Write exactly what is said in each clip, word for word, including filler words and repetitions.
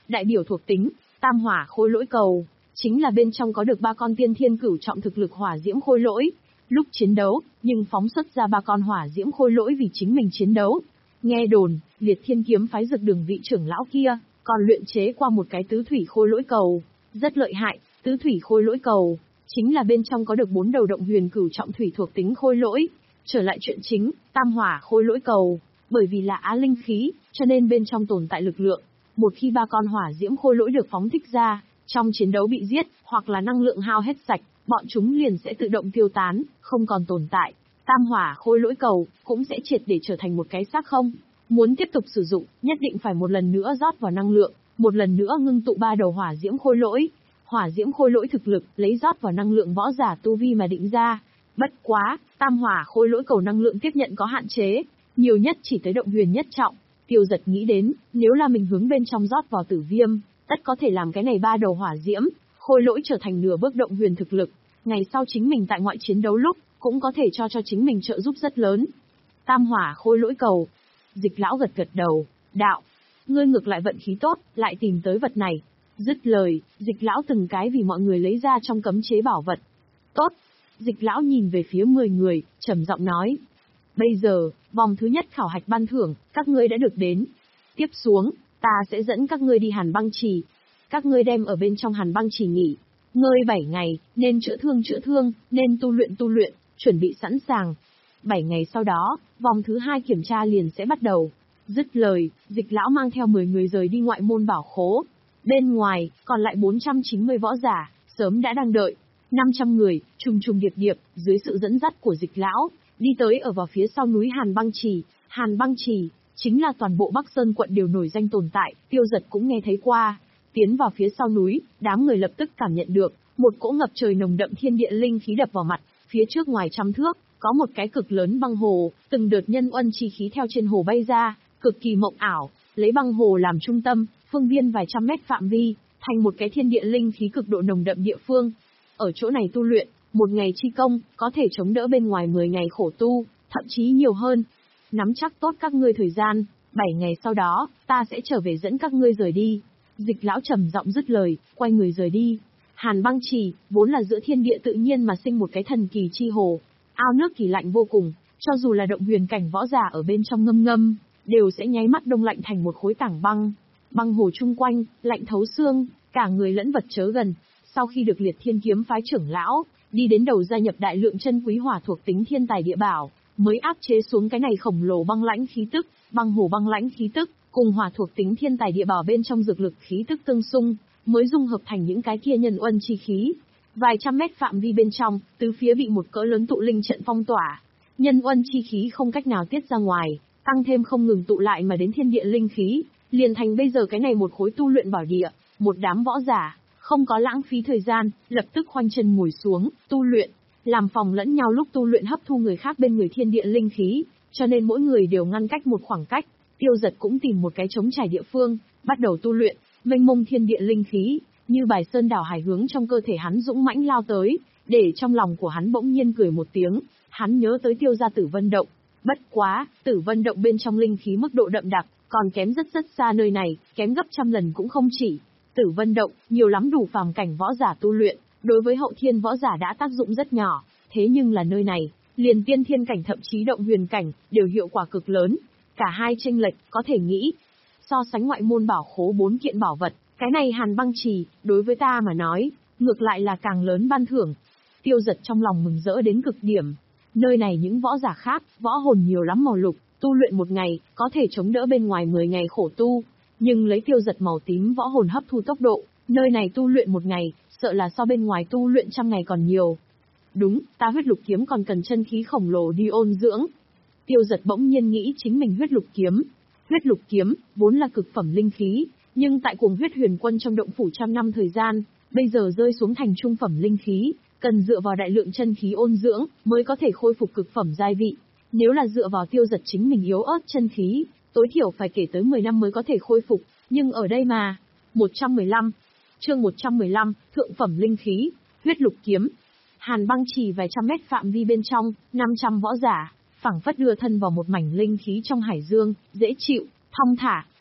đại biểu thuộc tính, tam hỏa khôi lỗi cầu, chính là bên trong có được ba con tiên thiên cửu trọng thực lực hỏa diễm khôi lỗi. Lúc chiến đấu, nhưng phóng xuất ra ba con hỏa diễm khôi lỗi vì chính mình chiến đấu. Nghe đồn, Liệt Thiên kiếm phái Dược Đường vị trưởng lão kia, còn luyện chế qua một cái tứ thủy khôi lỗi cầu, rất lợi hại. Tứ thủy khôi lỗi cầu, chính là bên trong có được bốn đầu động huyền cửu trọng thủy thuộc tính khôi lỗi. Trở lại chuyện chính, tam hỏa khôi lỗi cầu, bởi vì là á linh khí, cho nên bên trong tồn tại lực lượng. Một khi ba con hỏa diễm khôi lỗi được phóng thích ra, trong chiến đấu bị giết, hoặc là năng lượng hao hết sạch, bọn chúng liền sẽ tự động tiêu tán, không còn tồn tại. Tam hỏa khôi lỗi cầu, cũng sẽ triệt để trở thành một cái xác không. Muốn tiếp tục sử dụng, nhất định phải một lần nữa rót vào năng lượng, một lần nữa ngưng tụ ba đầu hỏa diễm khôi lỗi. Hỏa diễm khôi lỗi thực lực, lấy rót vào năng lượng võ giả tu vi mà định ra. Bất quá, tam hỏa khôi lỗi cầu năng lượng tiếp nhận có hạn chế, nhiều nhất chỉ tới động huyền nhất trọng. Tiêu Giật nghĩ đến, nếu là mình hướng bên trong rót vào tử viêm, tất có thể làm cái này ba đầu hỏa diễm khôi lỗi trở thành nửa bước động huyền thực lực. Ngày sau chính mình tại ngoại chiến đấu lúc, cũng có thể cho cho chính mình trợ giúp rất lớn. Tam hỏa khôi lỗi cầu. Dịch lão gật gật đầu, đạo, ngươi ngược lại vận khí tốt, lại tìm tới vật này. Dứt lời, dịch lão từng cái vì mọi người lấy ra trong cấm chế bảo vật. Tốt. Dịch lão nhìn về phía mười người, trầm giọng nói. Bây giờ, vòng thứ nhất khảo hạch ban thưởng, các ngươi đã được đến. Tiếp xuống, ta sẽ dẫn các ngươi đi Hàn Băng Trì. Các ngươi đem ở bên trong Hàn Băng Trì nghỉ. Ngơi bảy ngày, nên chữa thương chữa thương, nên tu luyện tu luyện, chuẩn bị sẵn sàng. bảy ngày sau đó, vòng thứ hai kiểm tra liền sẽ bắt đầu. Dứt lời, dịch lão mang theo mười người rời đi ngoại môn bảo khố. Bên ngoài, còn lại bốn trăm chín mươi võ giả, sớm đã đang đợi. năm trăm người, trùng trùng điệp điệp, dưới sự dẫn dắt của dịch lão, đi tới ở vào phía sau núi Hàn Băng Trì. Hàn Băng Trì, chính là toàn bộ Bắc Sơn quận đều nổi danh tồn tại, Tiêu Giật cũng nghe thấy qua. Tiến vào phía sau núi, đám người lập tức cảm nhận được, một cỗ ngập trời nồng đậm thiên địa linh khí đập vào mặt, phía trước ngoài trăm thước, có một cái cực lớn băng hồ, từng đợt nhân uân chi khí theo trên hồ bay ra, cực kỳ mộng ảo, lấy băng hồ làm trung tâm, phương viên vài trăm mét phạm vi, thành một cái thiên địa linh khí cực độ nồng đậm địa phương. Ở chỗ này tu luyện, một ngày chi công, có thể chống đỡ bên ngoài mười ngày khổ tu, thậm chí nhiều hơn. Nắm chắc tốt các ngươi thời gian, bảy ngày sau đó, ta sẽ trở về dẫn các ngươi rời đi. Dịch lão trầm giọng dứt lời, quay người rời đi. Hàn Băng Trì, vốn là giữa thiên địa tự nhiên mà sinh một cái thần kỳ chi hồ. Ao nước kỳ lạnh vô cùng, cho dù là động huyền cảnh võ giả ở bên trong ngâm ngâm, đều sẽ nháy mắt đông lạnh thành một khối tảng băng. Băng hồ chung quanh, lạnh thấu xương, cả người lẫn vật chớ gần. Sau khi được Liệt Thiên kiếm phái trưởng lão, đi đến đầu gia nhập đại lượng chân quý hỏa thuộc tính thiên tài địa bảo, mới áp chế xuống cái này khổng lồ băng lãnh khí tức, băng hồ băng lãnh khí tức, cùng hỏa thuộc tính thiên tài địa bảo bên trong dược lực khí tức tương xung, mới dung hợp thành những cái kia nhân uân chi khí. Vài trăm mét phạm vi bên trong, tứ phía bị một cỡ lớn tụ linh trận phong tỏa. Nhân uân chi khí không cách nào tiết ra ngoài, tăng thêm không ngừng tụ lại mà đến thiên địa linh khí, liền thành bây giờ cái này một khối tu luyện bảo địa. Một đám võ giả, không có lãng phí thời gian, lập tức khoanh chân ngồi xuống, tu luyện, làm phòng lẫn nhau lúc tu luyện hấp thu người khác bên người thiên địa linh khí, cho nên mỗi người đều ngăn cách một khoảng cách. Tiêu Giật cũng tìm một cái trống trải địa phương, bắt đầu tu luyện, mênh mông thiên địa linh khí, như bài sơn đảo hải hướng trong cơ thể hắn dũng mãnh lao tới, để trong lòng của hắn bỗng nhiên cười một tiếng, hắn nhớ tới Tiêu gia Tử Vân Động. Bất quá, Tử Vân Động bên trong linh khí mức độ đậm đặc, còn kém rất rất xa nơi này, kém gấp trăm lần cũng không chỉ. Tử Vân Động, nhiều lắm đủ phàm cảnh võ giả tu luyện, đối với hậu thiên võ giả đã tác dụng rất nhỏ, thế nhưng là nơi này, liền tiên thiên cảnh thậm chí động huyền cảnh, đều hiệu quả cực lớn. Cả hai chênh lệch, có thể nghĩ. So sánh ngoại môn bảo khố bốn kiện bảo vật, cái này Hàn Băng Trì, đối với ta mà nói, ngược lại là càng lớn ban thưởng. Tiêu Giật trong lòng mừng rỡ đến cực điểm. Nơi này những võ giả khác, võ hồn nhiều lắm màu lục, tu luyện một ngày, có thể chống đỡ bên ngoài mười ngày khổ tu. Nhưng lấy Tiêu Giật màu tím võ hồn hấp thu tốc độ, nơi này tu luyện một ngày, sợ là so bên ngoài tu luyện trăm ngày còn nhiều. Đúng, ta huyết lục kiếm còn cần chân khí khổng lồ đi ôn dưỡng. Tiêu Giật bỗng nhiên nghĩ chính mình huyết lục kiếm. Huyết lục kiếm, vốn là cực phẩm linh khí, nhưng tại cuồng huyết huyền quân trong động phủ trăm năm thời gian, bây giờ rơi xuống thành trung phẩm linh khí, cần dựa vào đại lượng chân khí ôn dưỡng, mới có thể khôi phục cực phẩm giai vị. Nếu là dựa vào Tiêu Giật chính mình yếu ớt chân khí, tối thiểu phải kể tới mười năm mới có thể khôi phục, nhưng ở đây mà. một trăm mười lăm, chương một trăm mười lăm, thượng phẩm linh khí, huyết lục kiếm. Hàn Băng Trì vài trăm mét phạm vi bên trong, năm trăm võ giả, phảng phất đưa thân vào một mảnh linh khí trong hải dương, dễ chịu, thong thả.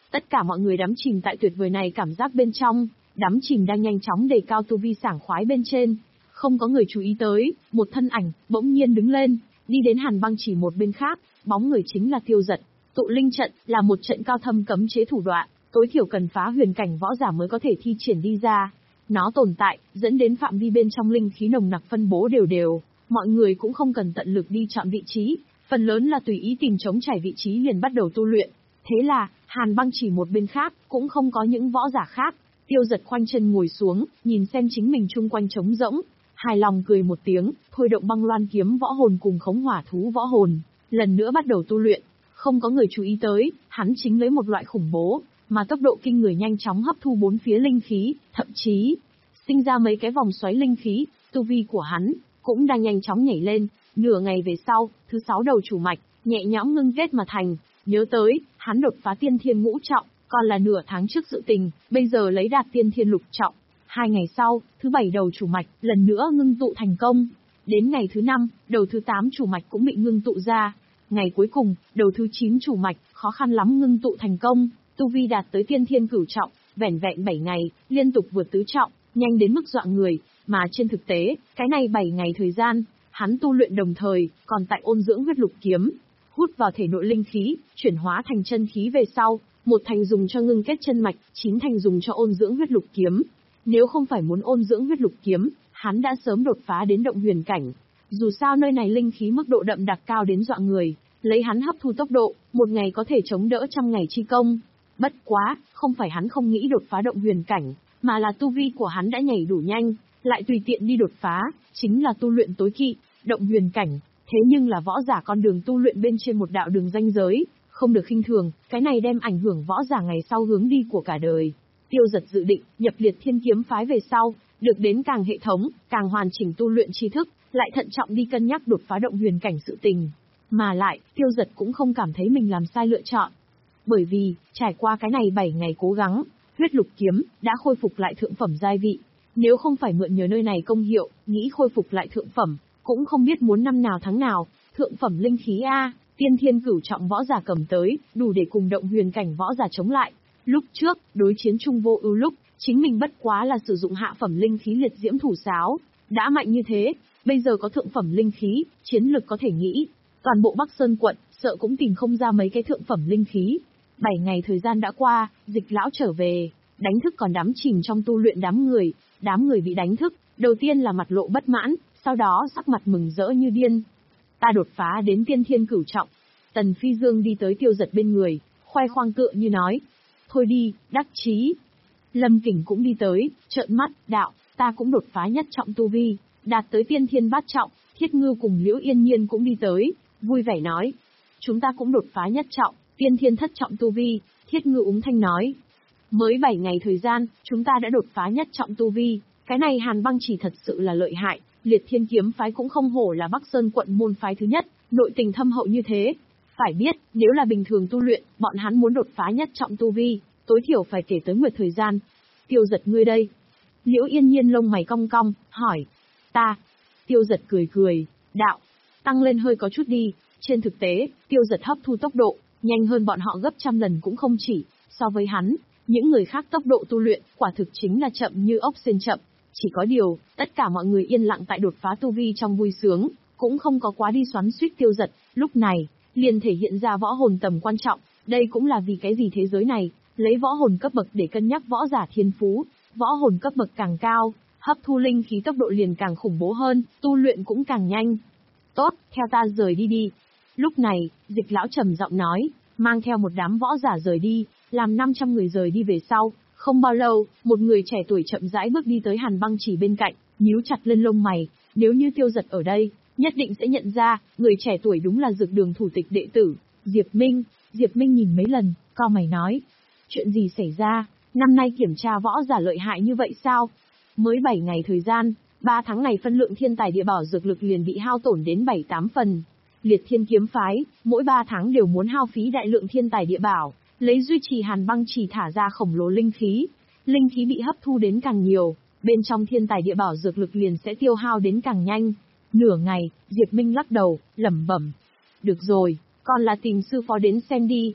Tất cả mọi người đắm chìm tại tuyệt vời này cảm giác bên trong, đắm chìm đang nhanh chóng đề cao tu vi sảng khoái bên trên. Không có người chú ý tới, một thân ảnh, bỗng nhiên đứng lên, đi đến Hàn Băng Chỉ một bên khác, bóng người chính là Tiêu Dật. Tụ linh trận là một trận cao thâm cấm chế thủ đoạn, tối thiểu cần phá huyền cảnh võ giả mới có thể thi triển đi ra. Nó tồn tại, dẫn đến phạm vi bên trong linh khí nồng nặc phân bố đều đều, mọi người cũng không cần tận lực đi chọn vị trí, phần lớn là tùy ý tìm trống trải vị trí liền bắt đầu tu luyện. Thế là, Hàn Băng Chỉ một bên khác, cũng không có những võ giả khác. Tiêu Dật khoanh chân ngồi xuống, nhìn xem chính mình chung quanh trống rỗng, hài lòng cười một tiếng, thôi động băng loan kiếm võ hồn cùng khống hỏa thú võ hồn, lần nữa bắt đầu tu luyện. Không có người chú ý tới, hắn chính lấy một loại khủng bố, mà tốc độ kinh người nhanh chóng hấp thu bốn phía linh khí, thậm chí sinh ra mấy cái vòng xoáy linh khí. Tu vi của hắn cũng đang nhanh chóng nhảy lên. Nửa ngày về sau, thứ sáu đầu chủ mạch nhẹ nhõm ngưng kết mà thành. Nhớ tới, hắn đột phá tiên thiên ngũ trọng, còn là nửa tháng trước sự tình, bây giờ lấy đạt tiên thiên lục trọng. Hai ngày sau, thứ bảy đầu chủ mạch lần nữa ngưng tụ thành công. Đến ngày thứ năm, đầu thứ tám chủ mạch cũng bị ngưng tụ ra. Ngày cuối cùng, đầu thứ chín chủ mạch khó khăn lắm ngưng tụ thành công, tu vi đạt tới tiên thiên cửu trọng, vẻn vẹn bảy ngày, liên tục vượt tứ trọng, nhanh đến mức dọa người, mà trên thực tế, cái này bảy ngày thời gian, hắn tu luyện đồng thời, còn tại ôn dưỡng huyết lục kiếm, hút vào thể nội linh khí, chuyển hóa thành chân khí về sau, một thành dùng cho ngưng kết chân mạch, chín thành dùng cho ôn dưỡng huyết lục kiếm. Nếu không phải muốn ôn dưỡng huyết lục kiếm, hắn đã sớm đột phá đến động huyền cảnh. Dù sao nơi này linh khí mức độ đậm đặc cao đến dọa người, lấy hắn hấp thu tốc độ, một ngày có thể chống đỡ trăm ngày chi công. Bất quá, không phải hắn không nghĩ đột phá động huyền cảnh, mà là tu vi của hắn đã nhảy đủ nhanh, lại tùy tiện đi đột phá, chính là tu luyện tối kỵ, động huyền cảnh. Thế nhưng là võ giả con đường tu luyện bên trên một đạo đường ranh giới, không được khinh thường, cái này đem ảnh hưởng võ giả ngày sau hướng đi của cả đời. Tiêu Dật dự định, nhập Liệt Thiên Kiếm phái về sau, được đến càng hệ thống, càng hoàn chỉnh tu luyện tri thức, lại thận trọng đi cân nhắc đột phá động huyền cảnh sự tình. Mà lại, Tiêu Dật cũng không cảm thấy mình làm sai lựa chọn. Bởi vì, trải qua cái này bảy ngày cố gắng, huyết lục kiếm đã khôi phục lại thượng phẩm giai vị. Nếu không phải mượn nhờ nơi này công hiệu, nghĩ khôi phục lại thượng phẩm, cũng không biết muốn năm nào tháng nào, thượng phẩm linh khí A, tiên thiên cửu trọng võ giả cầm tới, đủ để cùng động huyền cảnh võ giả chống lại. Lúc trước, đối chiến chung vô ưu lúc, chính mình bất quá là sử dụng hạ phẩm linh khí liệt diễm thủ sáo, đã mạnh như thế, bây giờ có thượng phẩm linh khí, chiến lực có thể nghĩ. Toàn bộ Bắc Sơn quận, sợ cũng tìm không ra mấy cái thượng phẩm linh khí. Bảy ngày thời gian đã qua, Dịch lão trở về, đánh thức còn đắm chìm trong tu luyện đám người, đám người bị đánh thức, đầu tiên là mặt lộ bất mãn, sau đó sắc mặt mừng rỡ như điên. Ta đột phá đến tiên thiên cửu trọng. Tần Phi Dương đi tới Tiêu Dật bên người, khoe khoang tựa như nói. Thôi đi, đắc chí. Lâm Kình cũng đi tới, trợn mắt, đạo, ta cũng đột phá nhất trọng tu vi, đạt tới tiên thiên bát trọng. Thiết Ngưu cùng Liễu Yên Nhiên cũng đi tới, vui vẻ nói. Chúng ta cũng đột phá nhất trọng, tiên thiên thất trọng tu vi. Thiết Ngưu úng thanh nói. Mới bảy ngày thời gian, chúng ta đã đột phá nhất trọng tu vi, cái này Hàn Băng Chỉ thật sự là lợi hại. Liệt Thiên Kiếm phái cũng không hổ là Bắc Sơn quận môn phái thứ nhất, nội tình thâm hậu như thế. Phải biết, nếu là bình thường tu luyện, bọn hắn muốn đột phá nhất trọng tu vi, tối thiểu phải kể tới nguyệt thời gian. Tiêu Dật ngươi đây. Liễu Yên Nhiên lông mày cong cong, hỏi. Ta. Tiêu Dật cười cười, đạo. Tăng lên hơi có chút đi. Trên thực tế, Tiêu Dật hấp thu tốc độ, nhanh hơn bọn họ gấp trăm lần cũng không chỉ. So với hắn, những người khác tốc độ tu luyện, quả thực chính là chậm như ốc sên chậm. Chỉ có điều, tất cả mọi người yên lặng tại đột phá tu vi trong vui sướng, cũng không có quá đi xoắn xuýt Tiêu Dật. Lúc này, liền thể hiện ra võ hồn tầm quan trọng. Đây cũng là vì cái gì thế giới này, lấy võ hồn cấp bậc để cân nhắc võ giả thiên phú. Võ hồn cấp bậc càng cao, hấp thu linh khí tốc độ liền càng khủng bố hơn, tu luyện cũng càng nhanh. Tốt, theo ta rời đi đi. Lúc này, Dịch lão trầm giọng nói, mang theo một đám võ giả rời đi, làm năm trăm người rời đi về sau. Không bao lâu, một người trẻ tuổi chậm rãi bước đi tới Hàn Băng Chỉ bên cạnh, nhíu chặt lên lông mày. Nếu như Tiêu Dật ở đây, nhất định sẽ nhận ra, người trẻ tuổi đúng là Dược Đường thủ tịch đệ tử, Diệp Minh. Diệp Minh nhìn mấy lần, cau mày nói. Chuyện gì xảy ra, năm nay kiểm tra võ giả lợi hại như vậy sao? Mới bảy ngày thời gian, ba tháng này phân lượng thiên tài địa bảo dược lực liền bị hao tổn đến bảy tám phần. Liệt Thiên Kiếm phái, mỗi ba tháng đều muốn hao phí đại lượng thiên tài địa bảo, lấy duy trì Hàn Băng Chỉ thả ra khổng lồ linh khí. Linh khí bị hấp thu đến càng nhiều, bên trong thiên tài địa bảo dược lực liền sẽ tiêu hao đến càng nhanh. Nửa ngày, Diệp Minh lắc đầu, lẩm bẩm. Được rồi, còn là tìm sư phó đến xem đi.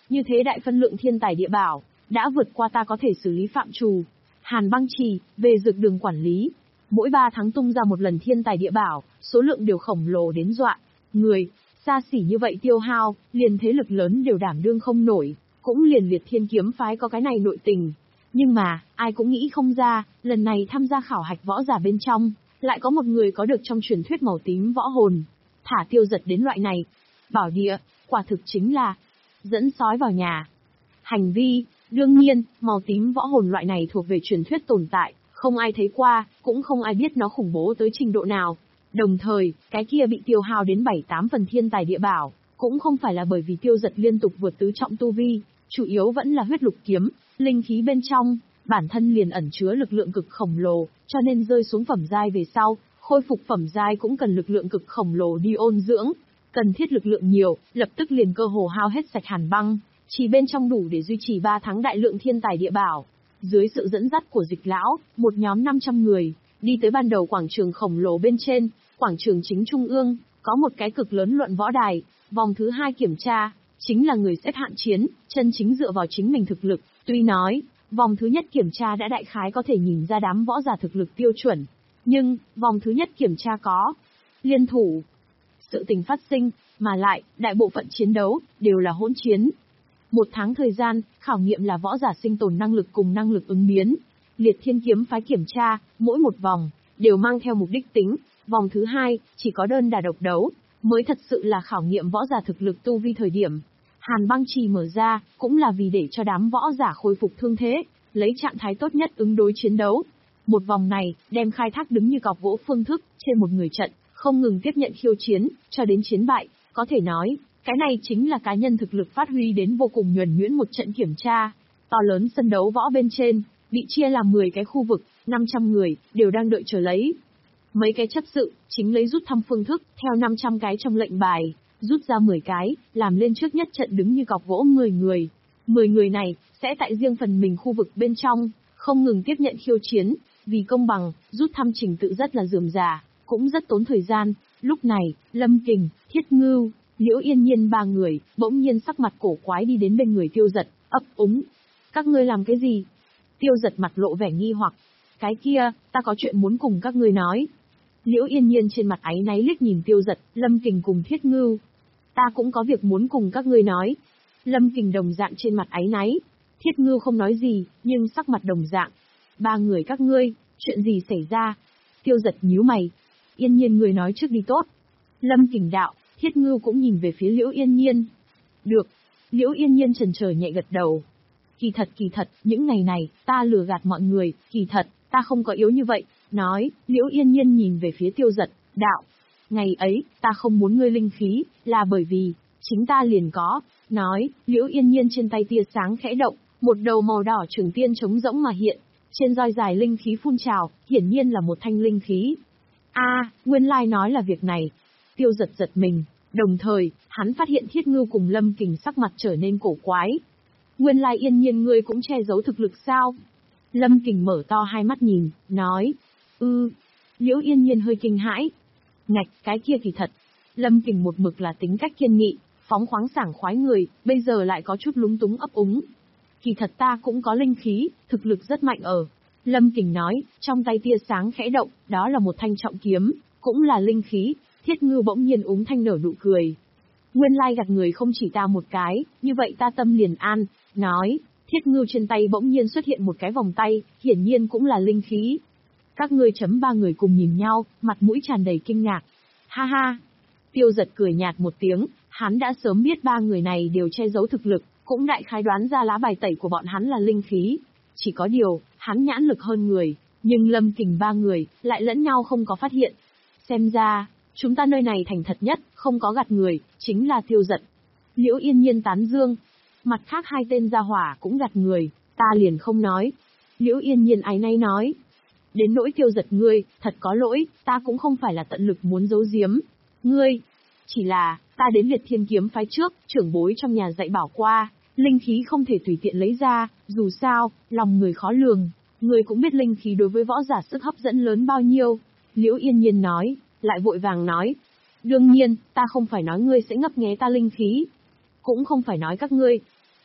như thế đại phân lượng thiên tài địa bảo, đã vượt qua ta có thể xử lý phạm trù. Hàn Băng Trì, về dược đường quản lý. Mỗi ba tháng tung ra một lần thiên tài địa bảo, số lượng đều khổng lồ đến dọa người, xa xỉ như vậy tiêu hao, liền thế lực lớn đều đảm đương không nổi, cũng liền Liệt Thiên kiếm phái có cái này nội tình. Nhưng mà, ai cũng nghĩ không ra, lần này tham gia khảo hạch võ giả bên trong, lại có một người có được trong truyền thuyết màu tím võ hồn. Thả Tiêu Giật đến loại này. Bảo địa, quả thực chính là dẫn sói vào nhà. Hành vi, đương nhiên, màu tím võ hồn loại này thuộc về truyền thuyết tồn tại, không ai thấy qua, cũng không ai biết nó khủng bố tới trình độ nào. Đồng thời, cái kia bị tiêu hao đến bảy tám phần thiên tài địa bảo, cũng không phải là bởi vì Tiêu Giật liên tục vượt tứ trọng tu vi, chủ yếu vẫn là huyết lục kiếm, linh khí bên trong, bản thân liền ẩn chứa lực lượng cực khổng lồ, cho nên rơi xuống phẩm giai về sau, khôi phục phẩm giai cũng cần lực lượng cực khổng lồ đi ôn dưỡng, cần thiết lực lượng nhiều, lập tức liền cơ hồ hao hết sạch Hàn Băng, chỉ bên trong đủ để duy trì ba tháng đại lượng thiên tài địa bảo. Dưới sự dẫn dắt của Dịch lão, một nhóm năm trăm người, đi tới ban đầu quảng trường khổng lồ bên trên, quảng trường chính trung ương, có một cái cực lớn luận võ đài, vòng thứ hai kiểm tra, chính là người xếp hạng chiến, chân chính dựa vào chính mình thực lực, tuy nói, vòng thứ nhất kiểm tra đã đại khái có thể nhìn ra đám võ giả thực lực tiêu chuẩn, nhưng, vòng thứ nhất kiểm tra có liên thủ. Sự tình phát sinh, mà lại, đại bộ phận chiến đấu, đều là hỗn chiến. Một tháng thời gian, khảo nghiệm là võ giả sinh tồn năng lực cùng năng lực ứng biến. Liệt Thiên kiếm phái kiểm tra, mỗi một vòng, đều mang theo mục đích tính. Vòng thứ hai, chỉ có đơn đả độc đấu, mới thật sự là khảo nghiệm võ giả thực lực tu vi thời điểm. Hàn Băng Trì mở ra, cũng là vì để cho đám võ giả khôi phục thương thế, lấy trạng thái tốt nhất ứng đối chiến đấu. Một vòng này, đem khai thác đứng như cọc gỗ phương thức, trên một người trận, không ngừng tiếp nhận khiêu chiến, cho đến chiến bại, có thể nói, cái này chính là cá nhân thực lực phát huy đến vô cùng nhuần nhuyễn một trận kiểm tra. To lớn sân đấu võ bên trên, bị chia làm mười cái khu vực, năm trăm người, đều đang đợi chờ lấy. Mấy cái chấp sự, chính lấy rút thăm phương thức, theo năm trăm cái trong lệnh bài, rút ra mười cái, làm lên trước nhất trận đứng như cọc gỗ mười người. mười người này, sẽ tại riêng phần mình khu vực bên trong, không ngừng tiếp nhận khiêu chiến, vì công bằng, rút thăm trình tự rất là rườm rà, cũng rất tốn thời gian. Lúc này, Lâm Kình, Thiết Ngưu, Liễu Yên Nhiên ba người, bỗng nhiên sắc mặt cổ quái đi đến bên người Tiêu Giật, ấp úng. Các ngươi làm cái gì? Tiêu Giật mặt lộ vẻ nghi hoặc. Cái kia, ta có chuyện muốn cùng các ngươi nói. Liễu Yên Nhiên trên mặt áy náy liếc nhìn Tiêu Giật, Lâm Kình cùng Thiết Ngưu. Ta cũng có việc muốn cùng các ngươi nói. Lâm Kình đồng dạng trên mặt áy náy. Thiết Ngưu không nói gì, nhưng sắc mặt đồng dạng. Ba người các ngươi, chuyện gì xảy ra? Tiêu Giật nhíu mày. Yên Nhiên người nói trước đi tốt. Lâm Kình đạo, Thiết Ngưu cũng nhìn về phía Liễu Yên Nhiên. Được. Liễu Yên Nhiên chần chờ nhẹ gật đầu. Kỳ thật kỳ thật, những ngày này, ta lừa gạt mọi người, kỳ thật, ta không có yếu như vậy. Nói, Liễu Yên Nhiên nhìn về phía Tiêu Giật, đạo. Ngày ấy, ta không muốn ngươi linh khí, là bởi vì, chính ta liền có. Nói, Liễu Yên Nhiên trên tay tia sáng khẽ động, một đầu màu đỏ trường tiên trống rỗng mà hiện. Trên roi dài linh khí phun trào, hiển nhiên là một thanh linh khí. A, à, nguyên lai nói là việc này. Tiêu Giật giật mình, đồng thời, hắn phát hiện Thiết Ngưu cùng Lâm Kình sắc mặt trở nên cổ quái. Nguyên lai Yên Nhiên ngươi cũng che giấu thực lực sao? Lâm Kình mở to hai mắt nhìn, nói. Ư, Liễu Yên Nhiên hơi kinh hãi. Ngạch, cái kia kỳ thật. Lâm Kình một mực là tính cách kiên nghị, phóng khoáng sảng khoái người, bây giờ lại có chút lúng túng ấp úng. Kỳ thật ta cũng có linh khí, thực lực rất mạnh ở. Lâm Kình nói, trong tay tia sáng khẽ động, đó là một thanh trọng kiếm, cũng là linh khí. Thiết Ngưu bỗng nhiên úng thanh nở nụ cười. Nguyên lai gạt người không chỉ ta một cái, như vậy ta tâm liền an, nói. Thiết Ngưu trên tay bỗng nhiên xuất hiện một cái vòng tay, hiển nhiên cũng là linh khí. Các ngươi chấm ba người cùng nhìn nhau, mặt mũi tràn đầy kinh ngạc. Ha ha. Tiêu Giật cười nhạt một tiếng, hắn đã sớm biết ba người này đều che giấu thực lực, cũng đại khái đoán ra lá bài tẩy của bọn hắn là linh khí. Chỉ có điều, hắn nhãn lực hơn người, nhưng Lâm Kình ba người, lại lẫn nhau không có phát hiện. Xem ra, chúng ta nơi này thành thật nhất, không có gạt người, chính là Tiêu Giật. Liễu Yên Nhiên tán dương. Mặt khác hai tên gia hỏa cũng gạt người, ta liền không nói. Liễu Yên Nhiên áy náy nói. Đến nỗi Tiêu Giật ngươi, thật có lỗi, ta cũng không phải là tận lực muốn giấu giếm. Ngươi, chỉ là, ta đến Liệt Thiên kiếm phái trước, trưởng bối trong nhà dạy bảo qua, linh khí không thể tùy tiện lấy ra, dù sao, lòng người khó lường, người cũng biết linh khí đối với võ giả sức hấp dẫn lớn bao nhiêu. Liễu Yên Nhiên nói, lại vội vàng nói. Đương nhiên, ta không phải nói ngươi sẽ ngấp nghé ta linh khí. Cũng không phải nói các ngươi.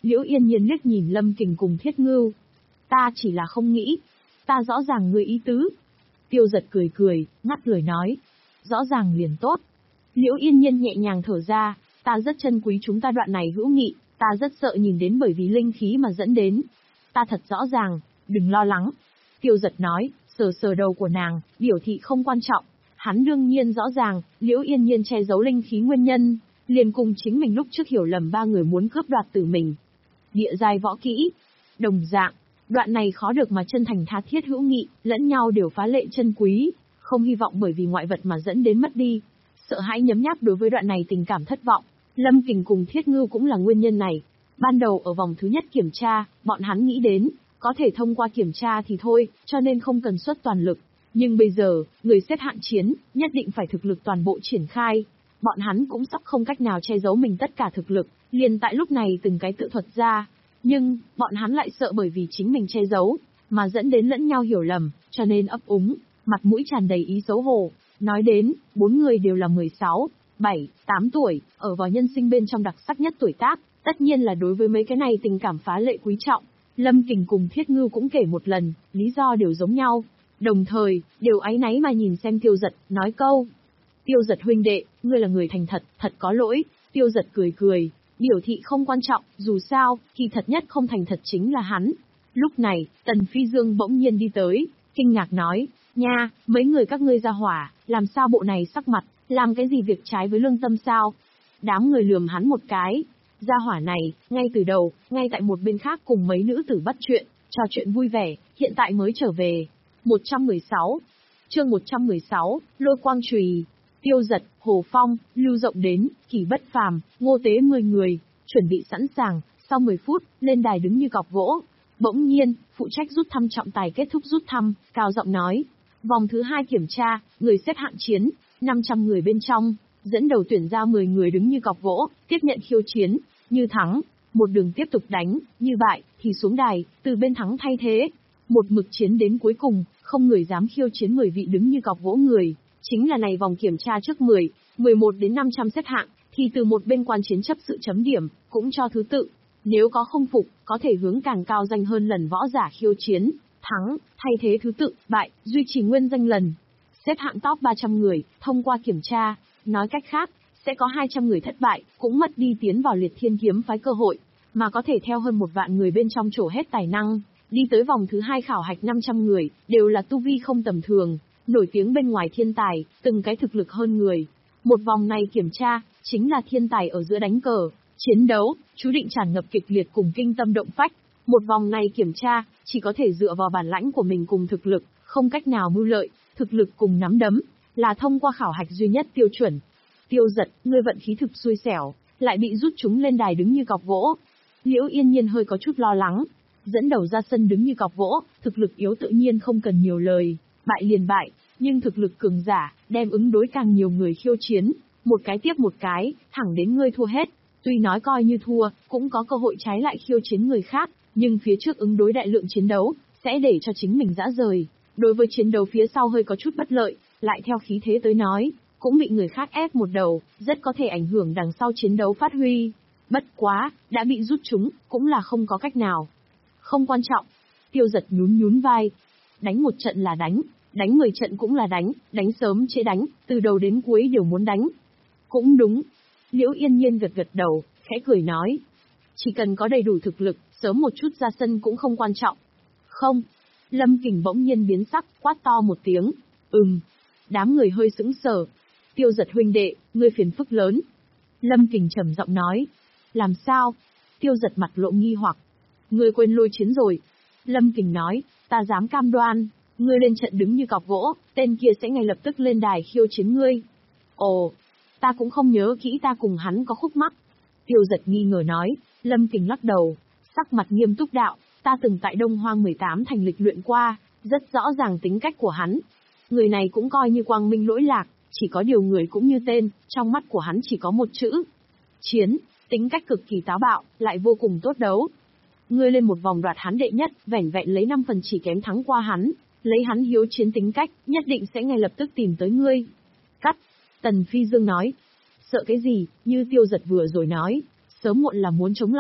Liễu Yên Nhiên liếc nhìn Lâm Kình cùng Thiết Ngưu. Ta chỉ là không nghĩ. Ta rõ ràng người ý tứ. Tiêu Giật cười cười, ngắt lời nói. Rõ ràng liền tốt. Liễu Yên Nhiên nhẹ nhàng thở ra, ta rất trân quý chúng ta đoạn này hữu nghị, ta rất sợ nhìn đến bởi vì linh khí mà dẫn đến. Ta thật rõ ràng, đừng lo lắng. Tiêu Giật nói, sờ sờ đầu của nàng, biểu thị không quan trọng. Hắn đương nhiên rõ ràng, Liễu Yên Nhiên che giấu linh khí nguyên nhân, liền cùng chính mình lúc trước hiểu lầm ba người muốn cướp đoạt từ mình. Địa giai võ kỹ, đồng dạng, đoạn này khó được mà chân thành tha thiết hữu nghị, lẫn nhau đều phá lệ chân quý, không hy vọng bởi vì ngoại vật mà dẫn đến mất đi. Sợ hãi nhấm nháp đối với đoạn này tình cảm thất vọng, Lâm Kình cùng Thiết Ngưu cũng là nguyên nhân này. Ban đầu ở vòng thứ nhất kiểm tra, bọn hắn nghĩ đến, có thể thông qua kiểm tra thì thôi, cho nên không cần xuất toàn lực. Nhưng bây giờ, người xếp hạng chiến, nhất định phải thực lực toàn bộ triển khai. Bọn hắn cũng sắp không cách nào che giấu mình tất cả thực lực, liền tại lúc này từng cái tự thuật ra. Nhưng, bọn hắn lại sợ bởi vì chính mình che giấu, mà dẫn đến lẫn nhau hiểu lầm, cho nên ấp úng, mặt mũi tràn đầy ý xấu hổ. Nói đến, bốn người đều là mười sáu, bảy, tám tuổi, ở vào nhân sinh bên trong đặc sắc nhất tuổi tác, tất nhiên là đối với mấy cái này tình cảm phá lệ quý trọng. Lâm Kình cùng Thiết Ngưu cũng kể một lần, lý do đều giống nhau. Đồng thời, đều áy náy mà nhìn xem Tiêu Giật, nói câu. Tiêu Giật huynh đệ, ngươi là người thành thật, thật có lỗi. Tiêu Giật cười cười, biểu thị không quan trọng, dù sao, kỳ thật nhất không thành thật chính là hắn. Lúc này, Tần Phi Dương bỗng nhiên đi tới, kinh ngạc nói, nha, mấy người các ngươi ra hỏa, làm sao bộ này sắc mặt, làm cái gì việc trái với lương tâm sao? Đám người lườm hắn một cái. Gia hỏa này, ngay từ đầu, ngay tại một bên khác cùng mấy nữ tử bắt chuyện, trò chuyện vui vẻ, hiện tại mới trở về. một trăm mười sáu Chương một trăm mười sáu, Lôi Quang Chùy. Tiêu Giật, Hồ Phong, Lưu Rộng đến, Kỳ Bất Phàm, Ngô Tế mười người, chuẩn bị sẵn sàng, sau mười phút, lên đài đứng như cọc gỗ. Bỗng nhiên, phụ trách rút thăm trọng tài kết thúc rút thăm, cao giọng nói. Vòng thứ hai kiểm tra, người xếp hạng chiến, năm trăm người bên trong, dẫn đầu tuyển ra mười người đứng như cọc gỗ, tiếp nhận khiêu chiến, như thắng, một đường tiếp tục đánh, như bại, thì xuống đài, từ bên thắng thay thế. Một mực chiến đến cuối cùng, không người dám khiêu chiến mười vị đứng như cọc gỗ người, chính là này vòng kiểm tra trước mười, mười một đến năm trăm xếp hạng, thì từ một bên quan chiến chấp sự chấm điểm, cũng cho thứ tự. Nếu có không phục, có thể hướng càng cao danh hơn lần võ giả khiêu chiến, thắng, thay thế thứ tự, bại, duy trì nguyên danh lần. Xếp hạng top ba trăm người, thông qua kiểm tra, nói cách khác, sẽ có hai trăm người thất bại, cũng mất đi tiến vào liệt thiên kiếm phái cơ hội, mà có thể theo hơn một vạn người bên trong trổ hết tài năng, đi tới vòng thứ hai khảo hạch năm trăm người, đều là tu vi không tầm thường, nổi tiếng bên ngoài thiên tài, từng cái thực lực hơn người. Một vòng này kiểm tra, chính là thiên tài ở giữa đánh cờ, chiến đấu, chú định tràn ngập kịch liệt cùng kinh tâm động phách. Một vòng này kiểm tra, chỉ có thể dựa vào bản lãnh của mình cùng thực lực, không cách nào mưu lợi, thực lực cùng nắm đấm, là thông qua khảo hạch duy nhất tiêu chuẩn. Tiêu Giật, ngươi vận khí thực xui xẻo, lại bị rút chúng lên đài đứng như cọc gỗ. Liễu Yên Nhiên hơi có chút lo lắng, dẫn đầu ra sân đứng như cọc gỗ, thực lực yếu tự nhiên không cần nhiều lời, bại liền bại, nhưng thực lực cường giả, đem ứng đối càng nhiều người khiêu chiến, một cái tiếp một cái, thẳng đến ngươi thua hết. Tuy nói coi như thua, cũng có cơ hội trái lại khiêu chiến người khác, nhưng phía trước ứng đối đại lượng chiến đấu, sẽ để cho chính mình dã rời. Đối với chiến đấu phía sau hơi có chút bất lợi, lại theo khí thế tới nói, cũng bị người khác ép một đầu, rất có thể ảnh hưởng đằng sau chiến đấu phát huy. Bất quá, đã bị rút chúng, cũng là không có cách nào. Không quan trọng. Tiêu Giật nhún nhún vai. Đánh một trận là đánh, đánh mười trận cũng là đánh, đánh sớm trễ đánh, từ đầu đến cuối đều muốn đánh. Cũng đúng. Liễu Yên Nhiên gật gật đầu, khẽ cười nói. Chỉ cần có đầy đủ thực lực, sớm một chút ra sân cũng không quan trọng. Không. Lâm Kình bỗng nhiên biến sắc, quát to một tiếng. Ừm. Đám người hơi sững sờ. Tiêu Giật huynh đệ, ngươi phiền phức lớn. Lâm Kình trầm giọng nói. Làm sao? Tiêu Giật mặt lộ nghi hoặc. Ngươi quên lôi chiến rồi. Lâm Kình nói, ta dám cam đoan, ngươi lên trận đứng như cọc gỗ, tên kia sẽ ngay lập tức lên đài khiêu chiến ngươi. Ồ, ta cũng không nhớ kỹ ta cùng hắn có khúc mắc. Tiêu Giật nghi ngờ nói. Lâm Kình lắc đầu, sắc mặt nghiêm túc đạo, ta từng tại Đông Hoang mười tám thành lịch luyện qua, rất rõ ràng tính cách của hắn. Người này cũng coi như quang minh lỗi lạc, chỉ có điều người cũng như tên, trong mắt của hắn chỉ có một chữ. Chiến, tính cách cực kỳ táo bạo, lại vô cùng tốt đấu. Ngươi lên một vòng đoạt hắn đệ nhất, vẻn vẹn lấy năm phần chỉ kém thắng qua hắn, lấy hắn hiếu chiến tính cách, nhất định sẽ ngay lập tức tìm tới ngươi. Cắt, Tần Phi Dương nói. Sợ cái gì, như Tiêu Giật vừa rồi nói, sớm muộn là muốn chống lại,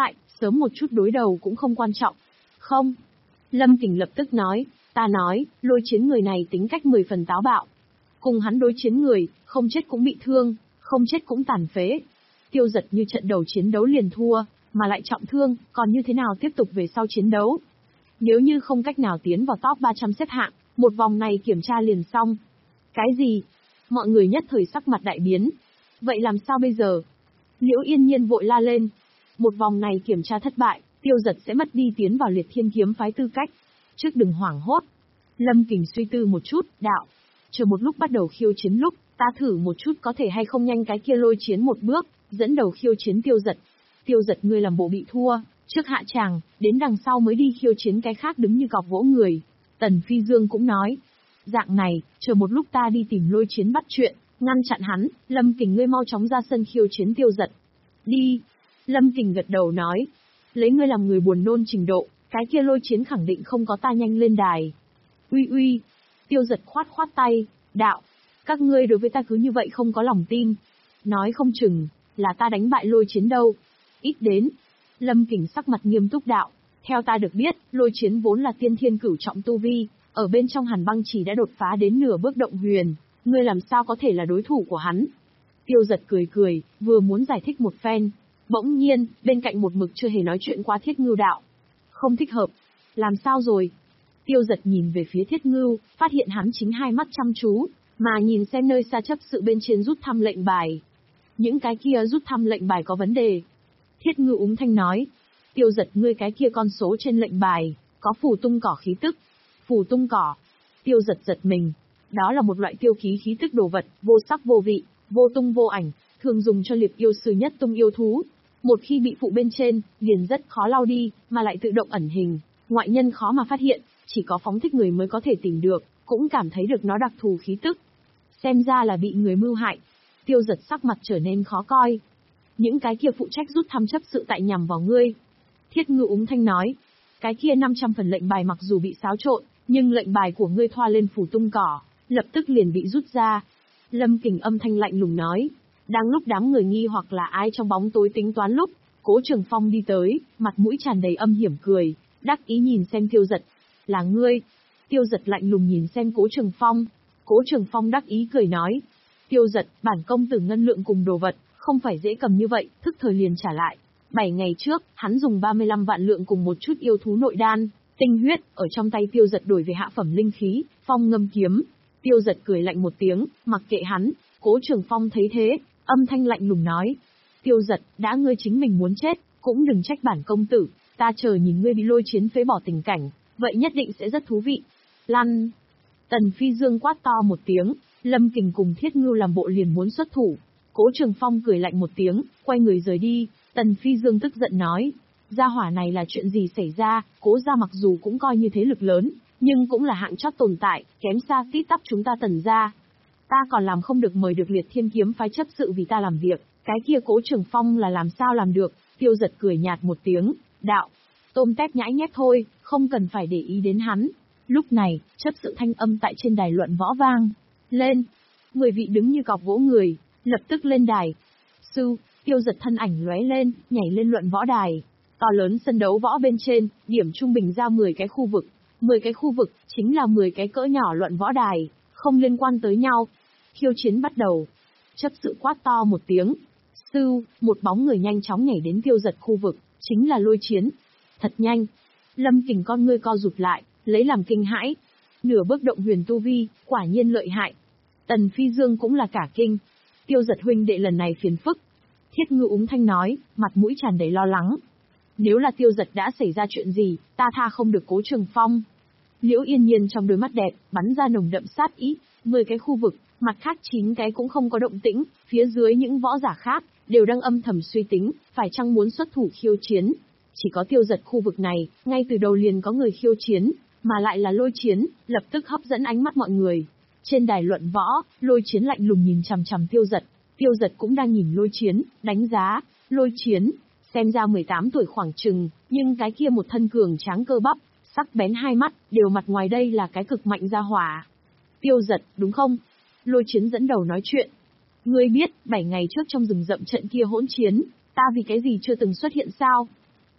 sớm một chút đối đầu cũng không quan trọng. Không. Lâm Kình lập tức nói, ta nói, Lôi Chiến người này tính cách mười phần táo bạo. Cùng hắn đối chiến người, không chết cũng bị thương, không chết cũng tàn phế. Tiêu Giật như trận đầu chiến đấu liền thua, mà lại trọng thương, còn như thế nào tiếp tục về sau chiến đấu? Nếu như không cách nào tiến vào top ba trăm xếp hạng, một vòng này kiểm tra liền xong. Cái gì? Mọi người nhất thời sắc mặt đại biến. Vậy làm sao bây giờ? Liễu Yên Nhiên vội la lên. Một vòng này kiểm tra thất bại, Tiêu Giật sẽ mất đi tiến vào Liệt Thiên kiếm phái tư cách. Trước đừng hoảng hốt. Lâm Kình suy tư một chút, đạo. Chờ một lúc bắt đầu khiêu chiến lúc, ta thử một chút có thể hay không nhanh cái kia Lôi Chiến một bước, dẫn đầu khiêu chiến Tiêu Giật. Tiêu Giật ngươi làm bộ bị thua, trước hạ tràng, đến đằng sau mới đi khiêu chiến cái khác đứng như cọc gỗ người. Tần Phi Dương cũng nói. Dạng này, chờ một lúc ta đi tìm Lôi Chiến bắt chuyện, ngăn chặn hắn, Lâm Kình ngươi mau chóng ra sân khiêu chiến Tiêu Giật. Đi. Lâm Kình gật đầu nói. Lấy ngươi làm người buồn nôn trình độ, cái kia Lôi Chiến khẳng định không có ta nhanh lên đài. Uy uy. Tiêu Giật khoát khoát tay, đạo. Các ngươi đối với ta cứ như vậy không có lòng tin. Nói không chừng, là ta đánh bại Lôi Chiến đâu. Ít đến. Lâm Kình sắc mặt nghiêm túc đạo. Theo ta được biết, Lôi Chiến vốn là tiên thiên cửu trọng tu vi, ở bên trong Hàn Băng Chỉ đã đột phá đến nửa bước động huyền, ngươi làm sao có thể là đối thủ của hắn? Tiêu Giật cười cười, vừa muốn giải thích một phen, bỗng nhiên, bên cạnh một mực chưa hề nói chuyện qua Thiết Ngưu đạo. Không thích hợp. Làm sao rồi? Tiêu Giật nhìn về phía Thiết Ngưu, phát hiện hắn chính hai mắt chăm chú, mà nhìn xem nơi xa chấp sự bên trên rút thăm lệnh bài. Những cái kia rút thăm lệnh bài có vấn đề. Thiết Ngưu úng thanh nói. Tiêu Giật ngươi cái kia con số trên lệnh bài, có phù tung cỏ khí tức. Phù tung cỏ. Tiêu Giật giật mình. Đó là một loại tiêu khí khí tức đồ vật, vô sắc vô vị, vô tung vô ảnh, thường dùng cho liệp yêu sư nhất tung yêu thú. Một khi bị phụ bên trên, liền rất khó lau đi, mà lại tự động ẩn hình, ngoại nhân khó mà phát hiện, chỉ có phóng thích người mới có thể tìm được, cũng cảm thấy được nó đặc thù khí tức. Xem ra là bị người mưu hại. Tiêu Giật sắc mặt trở nên khó coi. Những cái kia phụ trách rút thăm chấp sự tại nhằm vào ngươi. Thiết Ngưu úng thanh nói. Cái kia năm trăm phần lệnh bài mặc dù bị xáo trộn, nhưng lệnh bài của ngươi thoa lên phủ tung cỏ, lập tức liền bị rút ra. Lâm Kình âm thanh lạnh lùng nói. Đang lúc đám người nghi hoặc là ai trong bóng tối tính toán lúc, Cố Trường Phong đi tới, mặt mũi tràn đầy âm hiểm cười, đắc ý nhìn xem Tiêu Giật. Là ngươi. Tiêu Giật lạnh lùng nhìn xem Cố Trường Phong. Cố Trường Phong đắc ý cười nói. Tiêu Giật, bản công tử ngân lượng cùng đồ vật, không phải dễ cầm như vậy, thức thời liền trả lại. Bảy ngày trước, hắn dùng ba mươi lăm vạn lượng cùng một chút yêu thú nội đan, tinh huyết, ở trong tay Tiêu Giật đổi về hạ phẩm linh khí, phong ngâm kiếm. Tiêu Giật cười lạnh một tiếng, mặc kệ hắn. Cố Trường Phong thấy thế, âm thanh lạnh lùng nói. Tiêu Giật, đã ngươi chính mình muốn chết, cũng đừng trách bản công tử, ta chờ nhìn ngươi bị Lôi Chiến phế bỏ tình cảnh, vậy nhất định sẽ rất thú vị. Lăn. Tần Phi Dương quát to một tiếng, Lâm Kình cùng Thiết Ngưu làm bộ liền muốn xuất thủ. Cố Trường Phong cười lạnh một tiếng, quay người rời đi. Tần Phi Dương tức giận nói. Gia hỏa này là chuyện gì xảy ra, Cố gia mặc dù cũng coi như thế lực lớn, nhưng cũng là hạng chót tồn tại, kém xa tít tắp chúng ta Tần gia. Ta còn làm không được mời được Liệt Thiên kiếm phái chấp sự vì ta làm việc, cái kia Cố Trường Phong là làm sao làm được? Tiêu Giật cười nhạt một tiếng, đạo. Tôm tép nhãi nhép thôi, không cần phải để ý đến hắn. Lúc này, chấp sự thanh âm tại trên đài luận võ vang lên. Mười vị đứng như cọc gỗ người, lập tức lên đài. Sư, Tiêu Giật thân ảnh lóe lên, nhảy lên luận võ đài. To lớn sân đấu võ bên trên, điểm trung bình ra mười cái khu vực. mười cái khu vực, chính là mười cái cỡ nhỏ luận võ đài, không liên quan tới nhau. Khiêu chiến bắt đầu. Chấp sự quát to một tiếng. Sư, một bóng người nhanh chóng nhảy đến Tiêu Giật khu vực, chính là Lôi Chiến. Thật nhanh. Lâm Kình con ngươi co rụt lại, lấy làm kinh hãi. Nửa bước động huyền tu vi, quả nhiên lợi hại. Tần Phi Dương cũng là cả kinh. Tiêu Giật huynh đệ lần này phiền phức. Thiết Ngưu úng thanh nói, mặt mũi tràn đầy lo lắng. Nếu là Tiêu Giật đã xảy ra chuyện gì, ta tha không được Cố Trường Phong. Liễu Yên Nhiên trong đôi mắt đẹp, bắn ra nồng đậm sát ý, mười cái khu vực, mặt khác chín cái cũng không có động tĩnh, phía dưới những võ giả khác, đều đang âm thầm suy tính, phải chăng muốn xuất thủ khiêu chiến. Chỉ có Tiêu Giật khu vực này, ngay từ đầu liền có người khiêu chiến, mà lại là Lôi Chiến, lập tức hấp dẫn ánh mắt mọi người. Trên đài luận võ, Lôi Chiến lạnh lùng nhìn chằm chằm Tiêu Giật, Tiêu Giật cũng đang nhìn Lôi Chiến, đánh giá, Lôi Chiến, xem ra mười tám tuổi khoảng chừng, nhưng cái kia một thân cường tráng cơ bắp, sắc bén hai mắt, đều mặt ngoài đây là cái cực mạnh ra hỏa. Tiêu Giật, đúng không? Lôi Chiến dẫn đầu nói chuyện. Ngươi biết, bảy ngày trước trong rừng rậm trận kia hỗn chiến, ta vì cái gì chưa từng xuất hiện sao?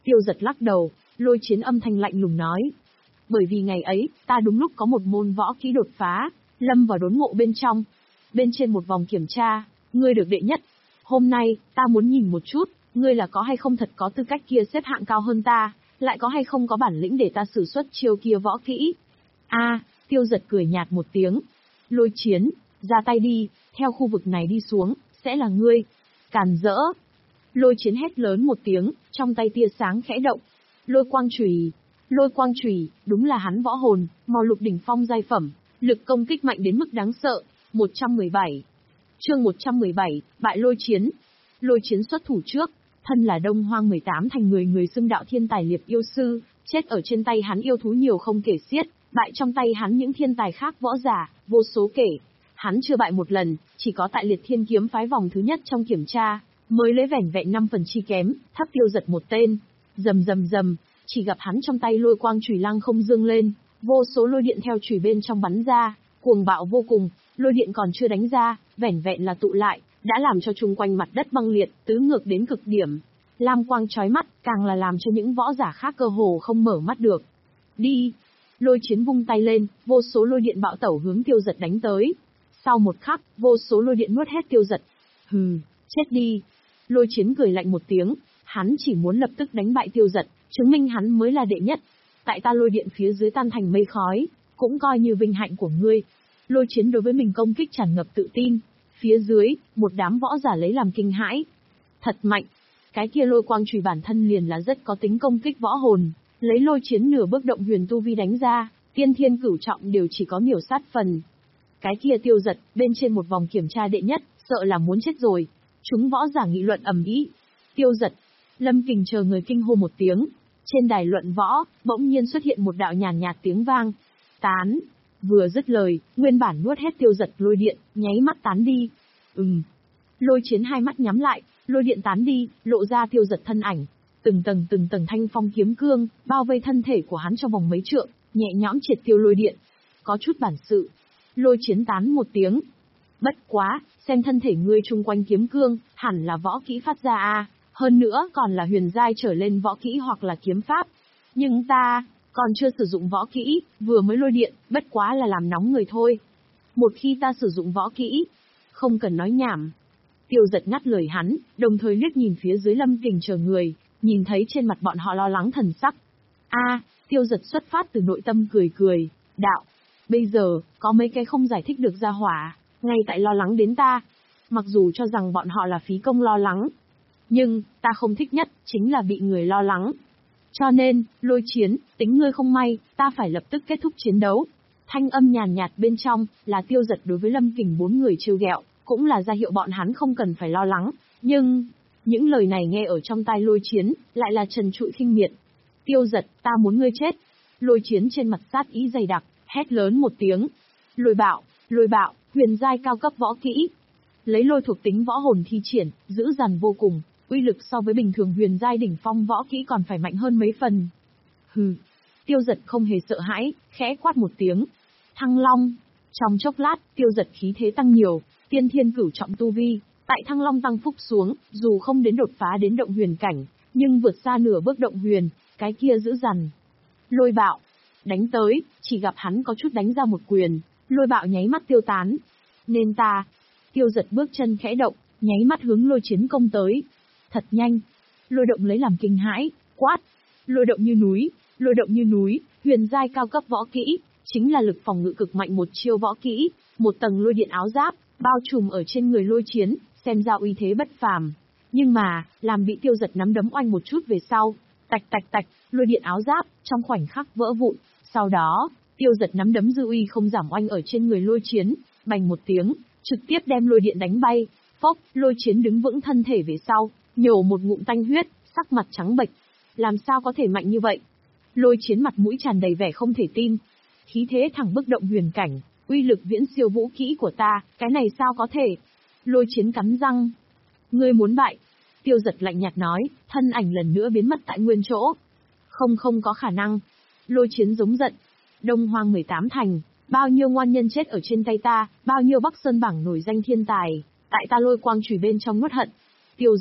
Tiêu giật lắc đầu, Lôi Chiến âm thanh lạnh lùng nói. Bởi vì ngày ấy, ta đúng lúc có một môn võ kỹ đột phá, lâm vào đốn ngộ bên trong. Bên trên một vòng kiểm tra, ngươi được đệ nhất. Hôm nay, ta muốn nhìn một chút, ngươi là có hay không thật có tư cách kia xếp hạng cao hơn ta, lại có hay không có bản lĩnh để ta sử xuất chiêu kia võ kỹ. A, Tiêu giật cười nhạt một tiếng. Lôi Chiến, ra tay đi, theo khu vực này đi xuống, sẽ là ngươi. Càn rỡ. Lôi Chiến hét lớn một tiếng, trong tay tia sáng khẽ động. Lôi quang chùy. Lôi quang chùy, đúng là hắn võ hồn, màu lục đỉnh phong giai phẩm, lực công kích mạnh đến mức đáng sợ. một trăm mười bảy. Chương một trăm mười bảy, bại Lôi Chiến. Lôi Chiến xuất thủ trước, thân là Đông Hoang mười tám thành người người xưng đạo thiên tài liệp yêu sư, chết ở trên tay hắn yêu thú nhiều không kể xiết, bại trong tay hắn những thiên tài khác võ giả, vô số kể. Hắn chưa bại một lần, chỉ có tại Liệt Thiên kiếm phái vòng thứ nhất trong kiểm tra, mới lấy vẻn vẹn năm phần chi kém, thấp Tiêu giật một tên. Rầm rầm rầm, chỉ gặp hắn trong tay lôi quang chùy lăng không dương lên, vô số lôi điện theo chùy bên trong bắn ra, cuồng bạo vô cùng, lôi điện còn chưa đánh ra, vẻn vẹn là tụ lại, đã làm cho chung quanh mặt đất băng liệt, tứ ngược đến cực điểm. Lam quang chói mắt, càng là làm cho những võ giả khác cơ hồ không mở mắt được. Đi! Lôi Chiến vung tay lên, vô số lôi điện bạo tẩu hướng Tiêu giật đánh tới. Sau một khắc, vô số lôi điện nuốt hết Tiêu giật. Hừ, chết đi! Lôi Chiến cười lạnh một tiếng, hắn chỉ muốn lập tức đánh bại Tiêu giật, chứng minh hắn mới là đệ nhất. Tại ta lôi điện phía dưới tan thành mây khói, cũng coi như vinh hạnh của ngươi. Lôi Chiến đối với mình công kích tràn ngập tự tin. Phía dưới, một đám võ giả lấy làm kinh hãi. Thật mạnh! Cái kia lôi quang chùy bản thân liền là rất có tính công kích võ hồn, lấy Lôi Chiến nửa bước động huyền tu vi đánh ra, tiên thiên cửu trọng đều chỉ có miểu sát phần. Cái kia Tiêu giật, bên trên một vòng kiểm tra đệ nhất, sợ là muốn chết rồi. Chúng võ giả nghị luận ầm ĩ. Tiêu giật, Lâm Kình chờ người kinh hô một tiếng. Trên đài luận võ, bỗng nhiên xuất hiện một đạo nhàn nhạt tiếng vang. Tán. Vừa dứt lời, nguyên bản nuốt hết Tiêu giật lôi điện, nháy mắt tán đi. Ừm. Lôi Chiến hai mắt nhắm lại, lôi điện tán đi, lộ ra Tiêu giật thân ảnh. Từng tầng từng tầng thanh phong kiếm cương, bao vây thân thể của hắn trong vòng mấy trượng, nhẹ nhõm triệt tiêu lôi điện. Có chút bản sự. Lôi Chiến tán một tiếng. Bất quá, xem thân thể ngươi chung quanh kiếm cương, hẳn là võ kỹ phát ra a, hơn nữa còn là huyền giai trở lên võ kỹ hoặc là kiếm pháp. Nhưng ta, còn chưa sử dụng võ kỹ, vừa mới lôi điện, bất quá là làm nóng người thôi. Một khi ta sử dụng võ kỹ, không cần nói nhảm. Tiêu giật ngắt lời hắn, đồng thời liếc nhìn phía dưới Lâm Kình chờ người, nhìn thấy trên mặt bọn họ lo lắng thần sắc. A, Tiêu giật xuất phát từ nội tâm cười cười, đạo, bây giờ, có mấy cái không giải thích được ra hỏa, ngay tại lo lắng đến ta. Mặc dù cho rằng bọn họ là phí công lo lắng, nhưng, ta không thích nhất, chính là bị người lo lắng. Cho nên, Lôi Chiến, tính ngươi không may, ta phải lập tức kết thúc chiến đấu. Thanh âm nhàn nhạt bên trong, là Tiêu giật đối với Lâm Kình bốn người trêu ghẹo, cũng là ra hiệu bọn hắn không cần phải lo lắng. Nhưng, những lời này nghe ở trong tai Lôi Chiến, lại là trần trụi khinh miệt. Tiêu giật, ta muốn ngươi chết. Lôi Chiến trên mặt sát ý dày đặc, hét lớn một tiếng. Lôi bạo, lôi bạo, huyền giai cao cấp võ kỹ. Lấy lôi thuộc tính võ hồn thi triển, dữ dằn vô cùng, uy lực so với bình thường huyền giai đỉnh phong võ kỹ còn phải mạnh hơn mấy phần. Hừ. Tiêu giật không hề sợ hãi, khẽ quát một tiếng. Thăng Long. Trong chốc lát, Tiêu giật khí thế tăng nhiều, tiên thiên cửu trọng tu vi, tại Thăng Long tăng phúc xuống, dù không đến đột phá đến động huyền cảnh, nhưng vượt xa nửa bước động huyền, cái kia dữ dằn. Lôi bạo. Đánh tới, chỉ gặp hắn có chút đánh ra một quyền, lôi bạo nháy mắt tiêu tán. Nên ta. Tiêu giật bước chân khẽ động, nháy mắt hướng Lôi Chiến công tới. Thật nhanh. Lôi động lấy làm kinh hãi, quát. Lôi động như núi, lôi động như núi, huyền giai cao cấp võ kỹ, chính là lực phòng ngự cực mạnh một chiêu võ kỹ, một tầng lôi điện áo giáp, bao trùm ở trên người Lôi Chiến, xem ra uy thế bất phàm. Nhưng mà, làm bị Tiêu giật nắm đấm oanh một chút về sau, tạch tạch tạch, lôi điện áo giáp, trong khoảnh khắc vỡ vụn. Sau đó, Tiêu giật nắm đấm dư uy không giảm oanh ở trên người Lôi Chiến, bành một tiếng, trực tiếp đem lôi điện đánh bay. Phốc, Lôi Chiến đứng vững thân thể về sau, nhổ một ngụm tanh huyết, sắc mặt trắng bệch. Làm sao có thể mạnh như vậy? Lôi Chiến mặt mũi tràn đầy vẻ không thể tin. Khí thế thẳng bức động huyền cảnh, uy lực viễn siêu vũ kỹ của ta, cái này sao có thể? Lôi Chiến cắn răng. Ngươi muốn bại? Tiêu giật lạnh nhạt nói, thân ảnh lần nữa biến mất tại nguyên chỗ. Không không có khả năng. Lôi Chiến giống giận. Đông Hoang mười tám thành, bao nhiêu ngoan nhân chết ở trên tay ta, bao nhiêu Bắc Sơn bảng nổi danh thiên tài, tại ta lôi quang chùy bên trong nuốt hận. Tiêu giật,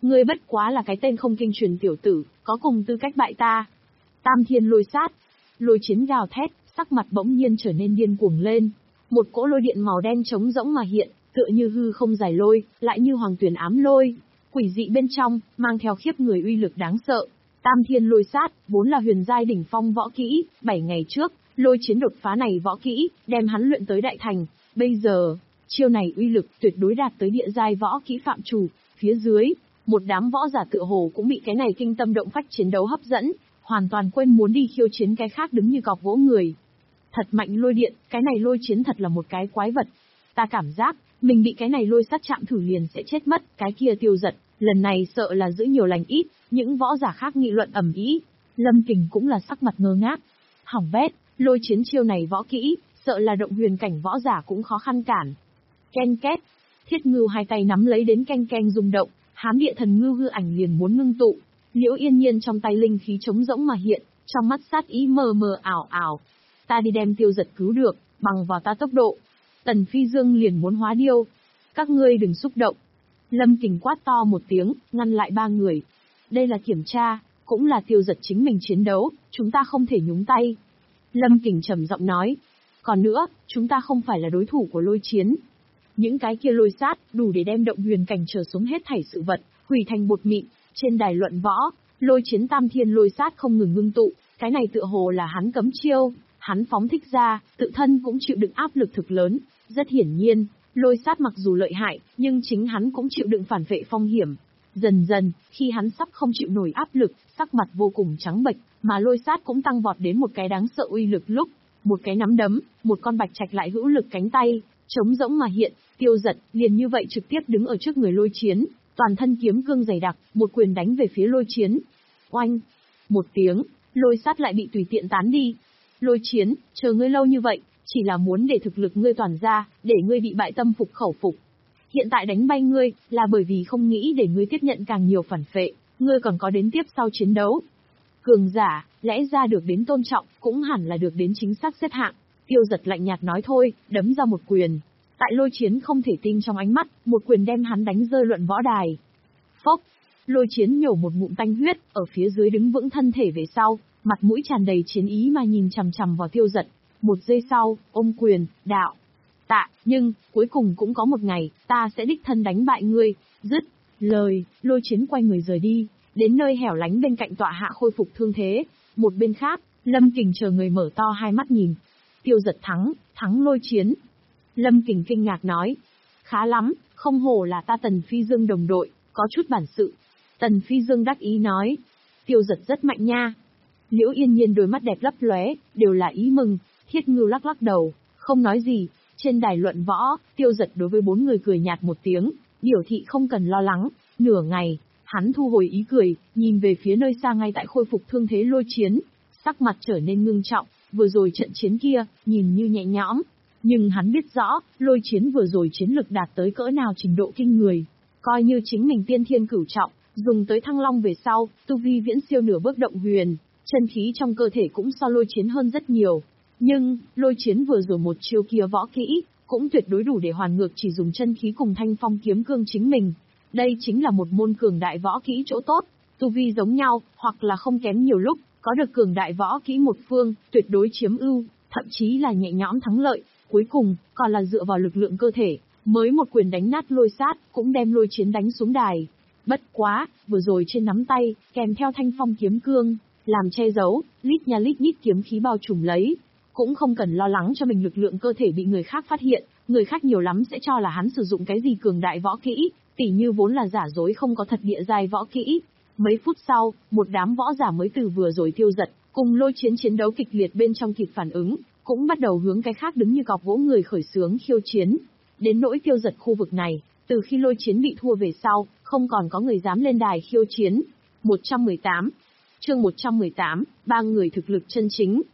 Ngươi bất quá là cái tên không kinh truyền tiểu tử, có cùng tư cách bại ta. Tam thiên lôi sát. Lôi chiến gào thét, sắc mặt bỗng nhiên trở nên điên cuồng lên. Một cỗ lôi điện màu đen trống rỗng mà hiện, tựa như hư không giải lôi, lại như hoàng tuyển ám lôi. Quỷ dị bên trong, mang theo khiếp người uy lực đáng sợ. Tam thiên lôi sát, vốn là huyền giai đỉnh phong võ kỹ, bảy ngày trước, lôi chiến đột phá này võ kỹ, đem hắn luyện tới đại thành. Bây giờ, chiêu này uy lực tuyệt đối đạt tới địa giai võ kỹ phạm chủ. Phía dưới, một đám võ giả tựa hồ cũng bị cái này kinh tâm động phách chiến đấu hấp dẫn, hoàn toàn quên muốn đi khiêu chiến cái khác đứng như cọc gỗ người. Thật mạnh lôi điện, cái này lôi chiến thật là một cái quái vật. Ta cảm giác, mình bị cái này lôi sát chạm thử liền sẽ chết mất, cái kia Tiêu Giật, lần này sợ là giữ nhiều lành ít, những võ giả khác nghị luận ầm ĩ. Lâm Kình cũng là sắc mặt ngơ ngác. Hỏng bét, lôi chiến chiêu này võ kỹ, sợ là động huyền cảnh võ giả cũng khó khăn cản. Ken két, Thiết Ngưu hai tay nắm lấy đến keng keng rung động, hám địa thần ngưu hư ảnh liền muốn ngưng tụ. Liễu Yên Nhiên trong tay linh khí trống rỗng mà hiện, trong mắt sát ý mờ mờ ảo ảo. Ta đi đem Tiêu Giật cứu được, bằng vào ta tốc độ. Tần Phi Dương liền muốn hóa điêu. Các ngươi đừng xúc động. Lâm Kình quát to một tiếng, ngăn lại ba người. Đây là kiểm tra, cũng là Tiêu Giật chính mình chiến đấu, chúng ta không thể nhúng tay. Lâm Kình trầm giọng nói. Còn nữa, chúng ta không phải là đối thủ của lôi chiến. Những cái kia lôi sát, đủ để đem động huyền cảnh trở xuống hết thảy sự vật, hủy thành bột mịn. Trên đài luận võ, lôi chiến tam thiên lôi sát không ngừng ngưng tụ, cái này tựa hồ là hắn cấm chiêu, hắn phóng thích ra, tự thân cũng chịu đựng áp lực thực lớn. Rất hiển nhiên, lôi sát mặc dù lợi hại, nhưng chính hắn cũng chịu đựng phản vệ phong hiểm. Dần dần, khi hắn sắp không chịu nổi áp lực, sắc mặt vô cùng trắng bệch, mà lôi sát cũng tăng vọt đến một cái đáng sợ uy lực lúc, một cái nắm đấm, một con bạch trạch lại hữu lực cánh tay, trống rỗng mà hiện, Tiêu Giật liền như vậy trực tiếp đứng ở trước người lôi chiến, toàn thân kiếm cương dày đặc, một quyền đánh về phía lôi chiến. Oanh! Một tiếng, lôi sát lại bị tùy tiện tán đi. Lôi chiến, chờ ngươi lâu như vậy, chỉ là muốn để thực lực ngươi toàn ra, để ngươi bị bại tâm phục khẩu phục. Hiện tại đánh bay ngươi, là bởi vì không nghĩ để ngươi tiếp nhận càng nhiều phản phệ, ngươi còn có đến tiếp sau chiến đấu. Cường giả, lẽ ra được đến tôn trọng, cũng hẳn là được đến chính xác xếp hạng. Tiêu Giật lạnh nhạt nói thôi, đấm ra một quyền. Tại lôi chiến không thể tin trong ánh mắt, một quyền đem hắn đánh rơi luận võ đài. Phốc! Lôi chiến nhổ một ngụm tanh huyết, ở phía dưới đứng vững thân thể về sau, mặt mũi tràn đầy chiến ý mà nhìn chằm chằm vào Tiêu Giật. Một giây sau, ôm quyền, đạo. Tạ, nhưng, cuối cùng cũng có một ngày, ta sẽ đích thân đánh bại ngươi. Dứt lời, lôi chiến quay người rời đi, đến nơi hẻo lánh bên cạnh tọa hạ khôi phục thương thế. Một bên khác, Lâm Kình chờ người mở to hai mắt nhìn. Tiêu Giật thắng, thắng lôi chiến. Lâm Kình kinh ngạc nói. Khá lắm, không hổ là ta Tần Phi Dương đồng đội, có chút bản sự. Tần Phi Dương đắc ý nói. Tiêu Giật rất mạnh nha. Liễu Yên Nhiên đôi mắt đẹp lấp lóe, đều là ý mừng. Thiết Ngưu lắc lắc đầu, không nói gì. Trên đài luận võ, Tiêu Giật đối với bốn người cười nhạt một tiếng, biểu thị không cần lo lắng. Nửa ngày, hắn thu hồi ý cười, nhìn về phía nơi xa ngay tại khôi phục thương thế lôi chiến. Sắc mặt trở nên ngưng trọng, vừa rồi trận chiến kia, nhìn như nhẹ nhõm. Nhưng hắn biết rõ, lôi chiến vừa rồi chiến lực đạt tới cỡ nào trình độ kinh người. Coi như chính mình tiên thiên cửu trọng, dùng tới thăng long về sau, tu vi viễn siêu nửa bước động huyền, chân khí trong cơ thể cũng so lôi chiến hơn rất nhiều. Nhưng, lôi chiến vừa rồi một chiêu kia võ kỹ, cũng tuyệt đối đủ để hoàn ngược chỉ dùng chân khí cùng thanh phong kiếm cương chính mình. Đây chính là một môn cường đại võ kỹ chỗ tốt, tu vi giống nhau, hoặc là không kém nhiều lúc, có được cường đại võ kỹ một phương, tuyệt đối chiếm ưu, thậm chí là nhẹ nhõm thắng lợi. Cuối cùng, còn là dựa vào lực lượng cơ thể, mới một quyền đánh nát lôi sát, cũng đem lôi chiến đánh xuống đài. Bất quá, vừa rồi trên nắm tay, kèm theo thanh phong kiếm cương, làm che giấu, lít nha lít nhít kiếm khí bao trùm lấy. Cũng không cần lo lắng cho mình lực lượng cơ thể bị người khác phát hiện, người khác nhiều lắm sẽ cho là hắn sử dụng cái gì cường đại võ kỹ, tỉ như vốn là giả dối không có thật địa giai võ kỹ. Mấy phút sau, một đám võ giả mới từ vừa rồi Tiêu Giật, cùng lôi chiến chiến đấu kịch liệt bên trong kịp phản ứng, cũng bắt đầu hướng cái khác đứng như cọc gỗ người khởi xướng khiêu chiến. Đến nỗi Tiêu Giật khu vực này, từ khi lôi chiến bị thua về sau, không còn có người dám lên đài khiêu chiến. một trăm mười tám Chương một trăm mười tám, ba người thực lực chân chính.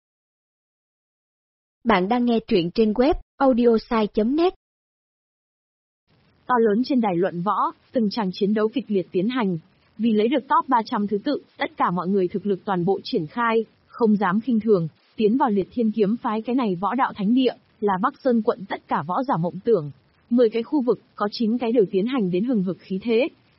Bạn đang nghe truyện trên web audiosai chấm net. To lớn trên đài luận võ, từng tràng chiến đấu kịch liệt tiến hành. Vì lấy được top ba trăm thứ tự, tất cả mọi người thực lực toàn bộ triển khai, không dám khinh thường, tiến vào Liệt Thiên Kiếm phái cái này võ đạo thánh địa, là Bắc Sơn quận tất cả võ giả mộng tưởng. mười cái khu vực, có chín cái đều tiến hành đến hừng hực khí thế.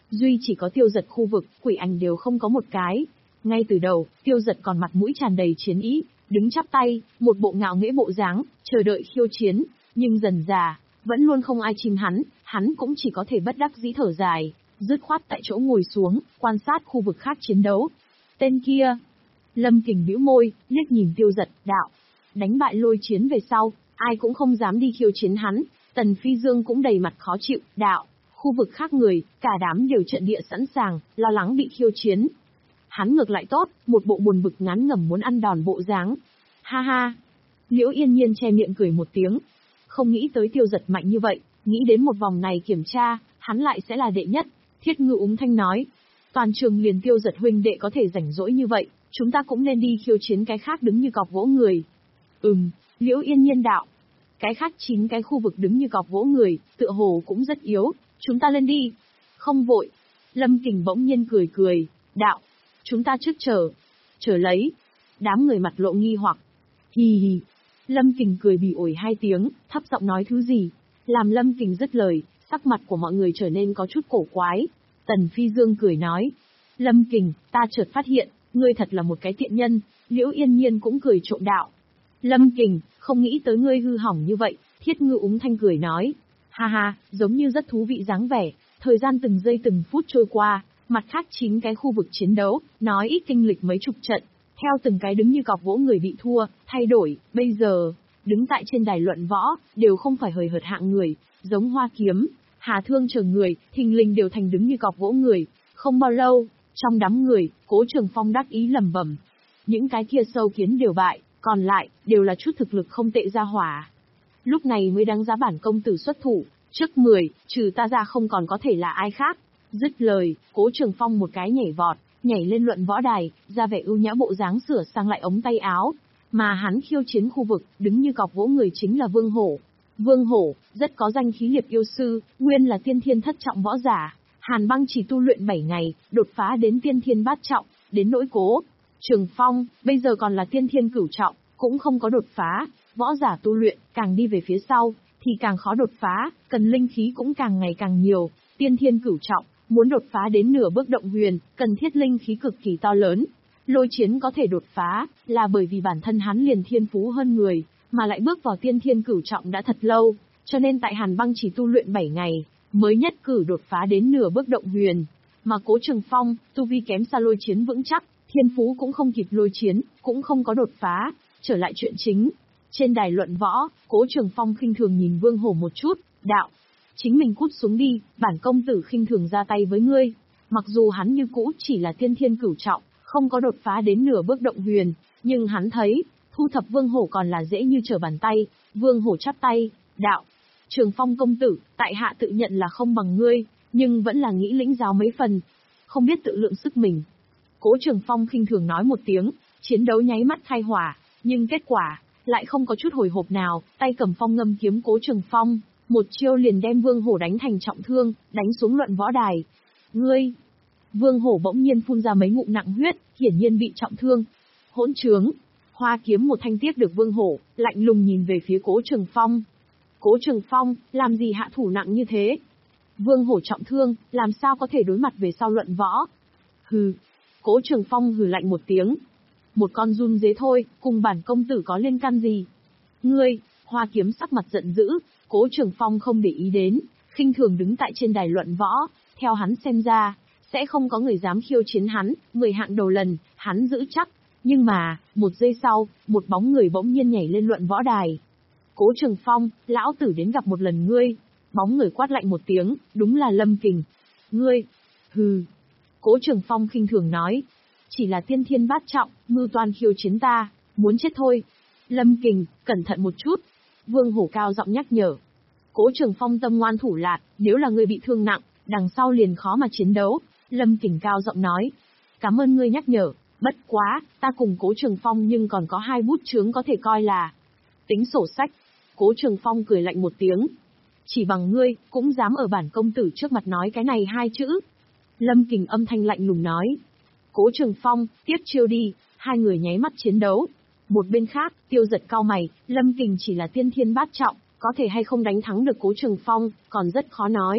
duy chỉ có Tiêu Giật khu vực, quỷ ảnh đều không có một cái. Ngay từ đầu, Tiêu Giật còn mặt mũi tràn đầy chiến ý, đứng chắp tay, một bộ ngạo nghễ bộ dáng, chờ đợi khiêu chiến, nhưng dần dà, vẫn luôn không ai chìm hắn, hắn cũng chỉ có thể bất đắc dĩ thở dài, dứt khoát tại chỗ ngồi xuống, quan sát khu vực khác chiến đấu. Tên kia, Lâm Kình bĩu môi, liếc nhìn Tiêu Giật, đạo, đánh bại Lôi Chiến về sau, ai cũng không dám đi khiêu chiến hắn. Tần Phi Dương cũng đầy mặt khó chịu, đạo, khu vực khác người, cả đám đều trận địa sẵn sàng, lo lắng bị khiêu chiến. Hắn ngược lại tốt, một bộ buồn bực ngán ngẩm muốn ăn đòn bộ dáng. Ha ha. Liễu Yên Nhiên che miệng cười một tiếng. Không nghĩ tới Tiêu Giật mạnh như vậy, nghĩ đến một vòng này kiểm tra, hắn lại sẽ là đệ nhất. Thiết Ngự úng thanh nói. Toàn trường liền Tiêu Giật huynh đệ có thể rảnh rỗi như vậy, chúng ta cũng nên đi khiêu chiến cái khác đứng như cọc gỗ người. Ừm, Liễu Yên Nhiên đạo. Cái khác chín cái khu vực đứng như cọc gỗ người, tựa hồ cũng rất yếu, chúng ta lên đi. Không vội. Lâm Kình bỗng nhiên cười cười, đạo. Chúng ta trước chờ. Chờ lấy. Đám người mặt lộ nghi hoặc. Hì hì. Lâm Kình cười bỉ ổi hai tiếng, thấp giọng nói thứ gì. Làm Lâm Kình dứt lời, sắc mặt của mọi người trở nên có chút cổ quái. Tần Phi Dương cười nói. Lâm Kình, ta chợt phát hiện, ngươi thật là một cái tiện nhân. Liễu Yên Nhiên cũng cười trộm đạo. Lâm Kình, không nghĩ tới ngươi hư hỏng như vậy. Thiết Ngự úng thanh cười nói. Ha ha, giống như rất thú vị dáng vẻ. Thời gian từng giây từng phút trôi qua, mặt khác chín cái khu vực chiến đấu, nói ít kinh lịch mấy chục trận. Theo từng cái đứng như cọc gỗ người bị thua, thay đổi, bây giờ, đứng tại trên đài luận võ, đều không phải hời hợt hạng người, giống Hoa Kiếm, Hà Thương chờ người, thình lình đều thành đứng như cọc gỗ người. Không bao lâu, trong đám người, Cố Trường Phong đắc ý lẩm bẩm. Những cái kia sâu kiến đều bại, còn lại, đều là chút thực lực không tệ ra hỏa. Lúc này mới đáng giá bản công tử xuất thủ, trước mười, trừ ta ra không còn có thể là ai khác. Dứt lời, Cố Trường Phong một cái nhảy vọt, nhảy lên luận võ đài, ra vẻ ưu nhã bộ dáng sửa sang lại ống tay áo. Mà hắn khiêu chiến khu vực, đứng như cọc gỗ người chính là Vương Hổ. Vương Hổ, rất có danh khí liệt yêu sư, nguyên là tiên thiên thất trọng võ giả. Hàn Băng chỉ tu luyện bảy ngày, đột phá đến tiên thiên bát trọng, đến nỗi Cố Trường Phong, bây giờ còn là tiên thiên cửu trọng, cũng không có đột phá. Võ giả tu luyện, càng đi về phía sau, thì càng khó đột phá, cần linh khí cũng càng ngày càng nhiều. Tiên thiên cửu trọng, muốn đột phá đến nửa bước động huyền, cần thiết linh khí cực kỳ to lớn. Lôi Chiến có thể đột phá, là bởi vì bản thân hắn liền thiên phú hơn người, mà lại bước vào tiên thiên cửu trọng đã thật lâu, cho nên tại Hàn Băng chỉ tu luyện bảy ngày, mới nhất cử đột phá đến nửa bước động huyền. Mà Cố Trường Phong, tu vi kém xa Lôi Chiến vững chắc, thiên phú cũng không kịp Lôi Chiến, cũng không có đột phá. Trở lại chuyện chính. Trên đài luận võ, Cố Trường Phong khinh thường nhìn Vương Hổ một chút, đạo. Chính mình cút xuống đi, bản công tử khinh thường ra tay với ngươi. Mặc dù hắn như cũ chỉ là tiên thiên cửu trọng, không có đột phá đến nửa bước động huyền, nhưng hắn thấy, thu thập Vương Hổ còn là dễ như trở bàn tay. Vương Hổ chắp tay, đạo. Trường Phong công tử, tại hạ tự nhận là không bằng ngươi, nhưng vẫn là nghĩ lĩnh giáo mấy phần. Không biết tự lượng sức mình. Cố Trường Phong khinh thường nói một tiếng, chiến đấu nháy mắt khai hỏa, nhưng kết quả, lại không có chút hồi hộp nào, tay cầm phong ngâm kiếm Cố Trường Phong, một chiêu liền đem Vương Hổ đánh thành trọng thương, đánh xuống luận võ đài. Ngươi! Vương Hổ bỗng nhiên phun ra mấy ngụm nặng huyết, hiển nhiên bị trọng thương. Hỗn trướng! Hoa Kiếm một thanh tiếc được Vương Hổ, lạnh lùng nhìn về phía Cố Trường Phong. Cố Trường Phong, làm gì hạ thủ nặng như thế? Vương Hổ trọng thương, làm sao có thể đối mặt về sau luận võ? Hừ! Cố Trường Phong hừ lạnh một tiếng. Một con run dế thôi, cùng bản công tử có liên can gì? Ngươi! Hoa Kiếm sắc mặt giận dữ, Cố Trường Phong không để ý đến, khinh thường đứng tại trên đài luận võ, theo hắn xem ra, sẽ không có người dám khiêu chiến hắn, mười hạng đầu lần, hắn giữ chắc. Nhưng mà, một giây sau, một bóng người bỗng nhiên nhảy lên luận võ đài. Cố Trường Phong, lão tử đến gặp một lần ngươi. Bóng người quát lạnh một tiếng, đúng là Lâm Kình. Ngươi! Hừ! Cố Trường Phong khinh thường nói. Chỉ là tiên thiên bát trọng, mưu toan khiêu chiến ta, muốn chết thôi. Lâm Kình, cẩn thận một chút. Vương Hổ cao giọng nhắc nhở. Cố Trường Phong tâm ngoan thủ lạt, nếu là ngươi bị thương nặng, đằng sau liền khó mà chiến đấu. Lâm Kình cao giọng nói. Cảm ơn ngươi nhắc nhở, bất quá, ta cùng Cố Trường Phong nhưng còn có hai bút chướng có thể coi là tính sổ sách. Cố Trường Phong cười lạnh một tiếng. Chỉ bằng ngươi, cũng dám ở bản công tử trước mặt nói cái này hai chữ. Lâm Kình âm thanh lạnh lùng nói. Cố Trường Phong, tiếp chiêu đi, hai người nháy mắt chiến đấu. Một bên khác, Tiêu Giật cau mày, Lâm Kình chỉ là tiên thiên bát trọng, có thể hay không đánh thắng được Cố Trường Phong, còn rất khó nói.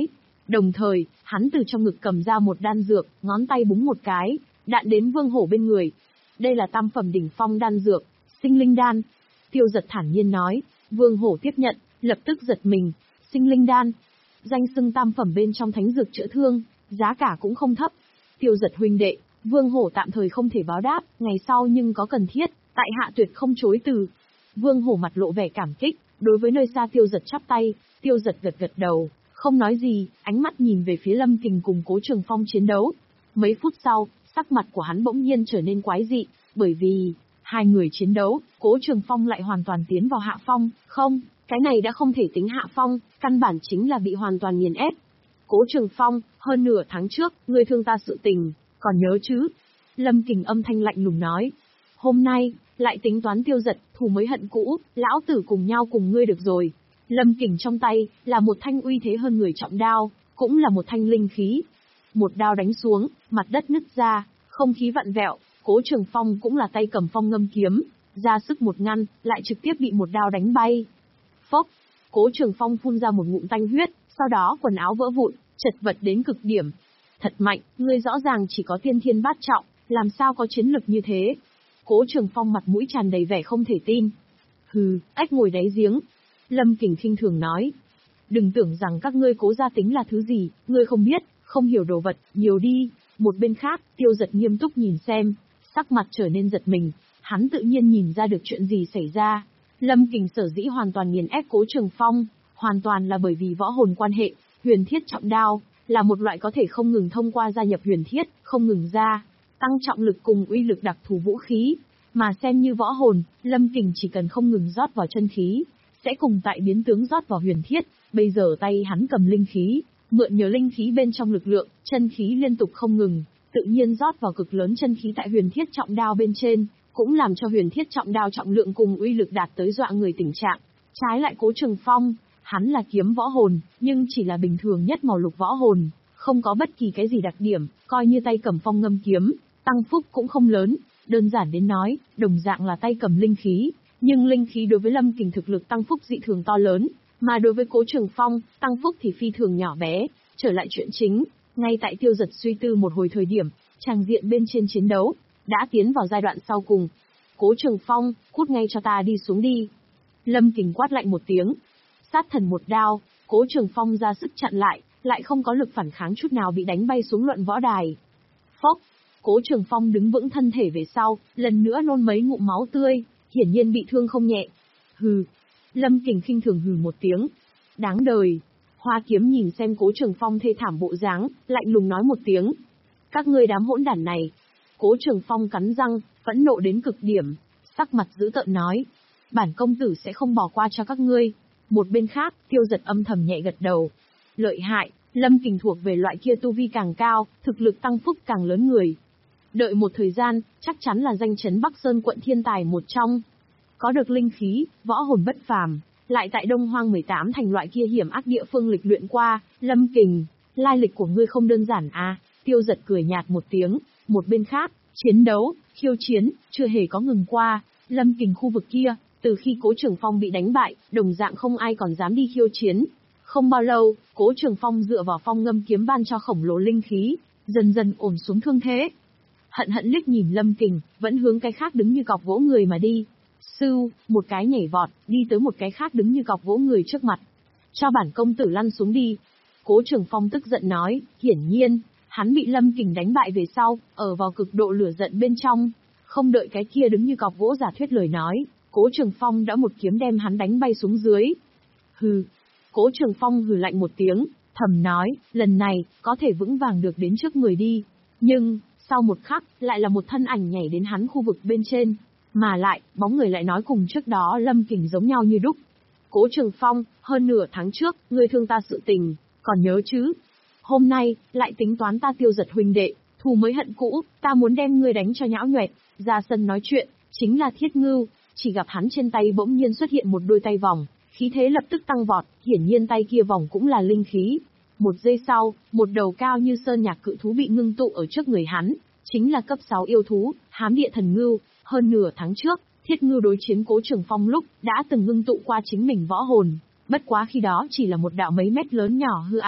Đồng thời, hắn từ trong ngực cầm ra một đan dược, ngón tay búng một cái, đạn đến Vương Hổ bên người. Đây là tam phẩm đỉnh phong đan dược, sinh linh đan. Tiêu Giật thản nhiên nói. Vương Hổ tiếp nhận, lập tức giật mình. Sinh linh đan, danh xưng tam phẩm bên trong thánh dược chữa thương, giá cả cũng không thấp. Tiêu Giật huynh đệ, Vương Hổ tạm thời không thể báo đáp, ngày sau nhưng có cần thiết, tại hạ tuyệt không chối từ. Vương Hổ mặt lộ vẻ cảm kích, đối với nơi xa Tiêu Giật chắp tay. Tiêu Giật gật gật đầu, không nói gì, ánh mắt nhìn về phía Lâm Kình cùng Cố Trường Phong chiến đấu. Mấy phút sau, sắc mặt của hắn bỗng nhiên trở nên quái dị, bởi vì hai người chiến đấu, Cố Trường Phong lại hoàn toàn tiến vào hạ phong. Không, cái này đã không thể tính hạ phong, căn bản chính là bị hoàn toàn nghiền ép. Cố Trường Phong, hơn nửa tháng trước, ngươi thương ta sự tình, còn nhớ chứ? Lâm Kình âm thanh lạnh lùng nói. Hôm nay, lại tính toán Tiêu Giật, thù mới hận cũ, lão tử cùng nhau cùng ngươi được rồi. Lâm Kình trong tay, là một thanh uy thế hơn người trọng đao, cũng là một thanh linh khí. Một đao đánh xuống, mặt đất nứt ra, không khí vặn vẹo, Cố Trường Phong cũng là tay cầm phong ngâm kiếm, ra sức một ngăn, lại trực tiếp bị một đao đánh bay. Phốc, Cố Trường Phong phun ra một ngụm tanh huyết, sau đó quần áo vỡ vụn, chật vật đến cực điểm. Thật mạnh, ngươi rõ ràng chỉ có tiên thiên bát trọng, làm sao có chiến lực như thế? Cố Trường Phong mặt mũi tràn đầy vẻ không thể tin. Hừ, ếch ngồi đáy giếng. Lâm Kình khinh thường nói. Đừng tưởng rằng các ngươi Cố gia tính là thứ gì, ngươi không biết, không hiểu đồ vật, nhiều đi. Một bên khác, Tiêu Giật nghiêm túc nhìn xem, sắc mặt trở nên giật mình, hắn tự nhiên nhìn ra được chuyện gì xảy ra. Lâm Kình sở dĩ hoàn toàn nghiền ép Cố Trường Phong, hoàn toàn là bởi vì võ hồn quan hệ, huyền thiết trọng đao, là một loại có thể không ngừng thông qua gia nhập huyền thiết, không ngừng ra, tăng trọng lực cùng uy lực đặc thù vũ khí. Mà xem như võ hồn, Lâm Kình chỉ cần không ngừng rót vào chân khí, sẽ cùng tại biến tướng rót vào huyền thiết. Bây giờ tay hắn cầm linh khí, mượn nhờ linh khí bên trong lực lượng, chân khí liên tục không ngừng, tự nhiên rót vào cực lớn chân khí tại huyền thiết trọng đao bên trên, cũng làm cho huyền thiết trọng đao trọng lượng cùng uy lực đạt tới dọa người tình trạng. Trái lại Cố Trường Phong, hắn là kiếm võ hồn, nhưng chỉ là bình thường nhất màu lục võ hồn, không có bất kỳ cái gì đặc điểm, coi như tay cầm phong ngâm kiếm, tăng phúc cũng không lớn. Đơn giản đến nói, đồng dạng là tay cầm linh khí, nhưng linh khí đối với Lâm Kình thực lực tăng phúc dị thường to lớn, mà đối với Cố Trường Phong, tăng phúc thì phi thường nhỏ bé. Trở lại chuyện chính, ngay tại Tiêu Giật suy tư một hồi thời điểm, tràng diện bên trên chiến đấu đã tiến vào giai đoạn sau cùng. Cố Trường Phong, cút ngay cho ta đi xuống đi. Lâm Kình quát lạnh một tiếng, sát thần một đao, Cố Trường Phong ra sức chặn lại, lại không có lực phản kháng chút nào, bị đánh bay xuống luận võ đài. Phốc, Cố Trường Phong đứng vững thân thể về sau, lần nữa nôn mấy ngụm máu tươi, hiển nhiên bị thương không nhẹ. Hừ. Lâm Kình khinh thường hừ một tiếng. Đáng đời. Hoa Kiếm nhìn xem Cố Trường Phong thê thảm bộ dáng, lạnh lùng nói một tiếng. Các ngươi đám hỗn đản này. Cố Trường Phong cắn răng, phẫn nộ đến cực điểm, sắc mặt dữ tợn nói. Bản công tử sẽ không bỏ qua cho các ngươi. Một bên khác, Tiêu Giật âm thầm nhẹ gật đầu. Lợi hại, Lâm Kình thuộc về loại kia tu vi càng cao, thực lực tăng phúc càng lớn người. Đợi một thời gian, chắc chắn là danh chấn Bắc Sơn quận thiên tài một trong. Có được linh khí, võ hồn bất phàm, lại tại Đông Hoang mười tám thành loại kia hiểm ác địa phương lịch luyện qua. Lâm Kình, lai lịch của ngươi không đơn giản à? Tiêu Giật cười nhạt một tiếng. Một bên khác, chiến đấu, khiêu chiến, chưa hề có ngừng qua. Lâm Kình khu vực kia, từ khi Cố Trường Phong bị đánh bại, đồng dạng không ai còn dám đi khiêu chiến. Không bao lâu, Cố Trường Phong dựa vào phong ngâm kiếm ban cho khổng lồ linh khí, dần dần ổn xuống thương thế. Hận hận liếc nhìn Lâm Kình, vẫn hướng cái khác đứng như cọc gỗ người mà đi. Sưu, một cái nhảy vọt, đi tới một cái khác đứng như cọc gỗ người trước mặt. Cho bản công tử lăn xuống đi. Cố Trường Phong tức giận nói, hiển nhiên, hắn bị Lâm Kình đánh bại về sau, ở vào cực độ lửa giận bên trong. Không đợi cái kia đứng như cọc gỗ giả thuyết lời nói, Cố Trường Phong đã một kiếm đem hắn đánh bay xuống dưới. Hừ. Cố Trường Phong hừ lạnh một tiếng, thầm nói, lần này, có thể vững vàng được đến trước người đi. Nhưng, sau một khắc, lại là một thân ảnh nhảy đến hắn khu vực bên trên. Mà lại, bóng người lại nói cùng trước đó Lâm Kình giống nhau như đúc. Cố Trường Phong, hơn nửa tháng trước, ngươi thương ta sự tình, còn nhớ chứ? Hôm nay, lại tính toán ta Tiêu Giật huynh đệ, thù mới hận cũ, ta muốn đem ngươi đánh cho nhão nhoẹt. Ra sân nói chuyện, chính là Thiết Ngưu, chỉ gặp hắn trên tay bỗng nhiên xuất hiện một đôi tay vòng, khí thế lập tức tăng vọt, hiển nhiên tay kia vòng cũng là linh khí. Một giây sau, một đầu cao như sơn nhạc cự thú bị ngưng tụ ở trước người hắn, chính là cấp sáu yêu thú, Hám Địa Thần Ngưu. Hơn nửa tháng trước, Thiết Ngưu đối chiến Cố Trường Phong lúc đã từng ngưng tụ qua chính mình võ hồn, bất quá khi đó chỉ là một đạo mấy mét lớn nhỏ hư ảnh,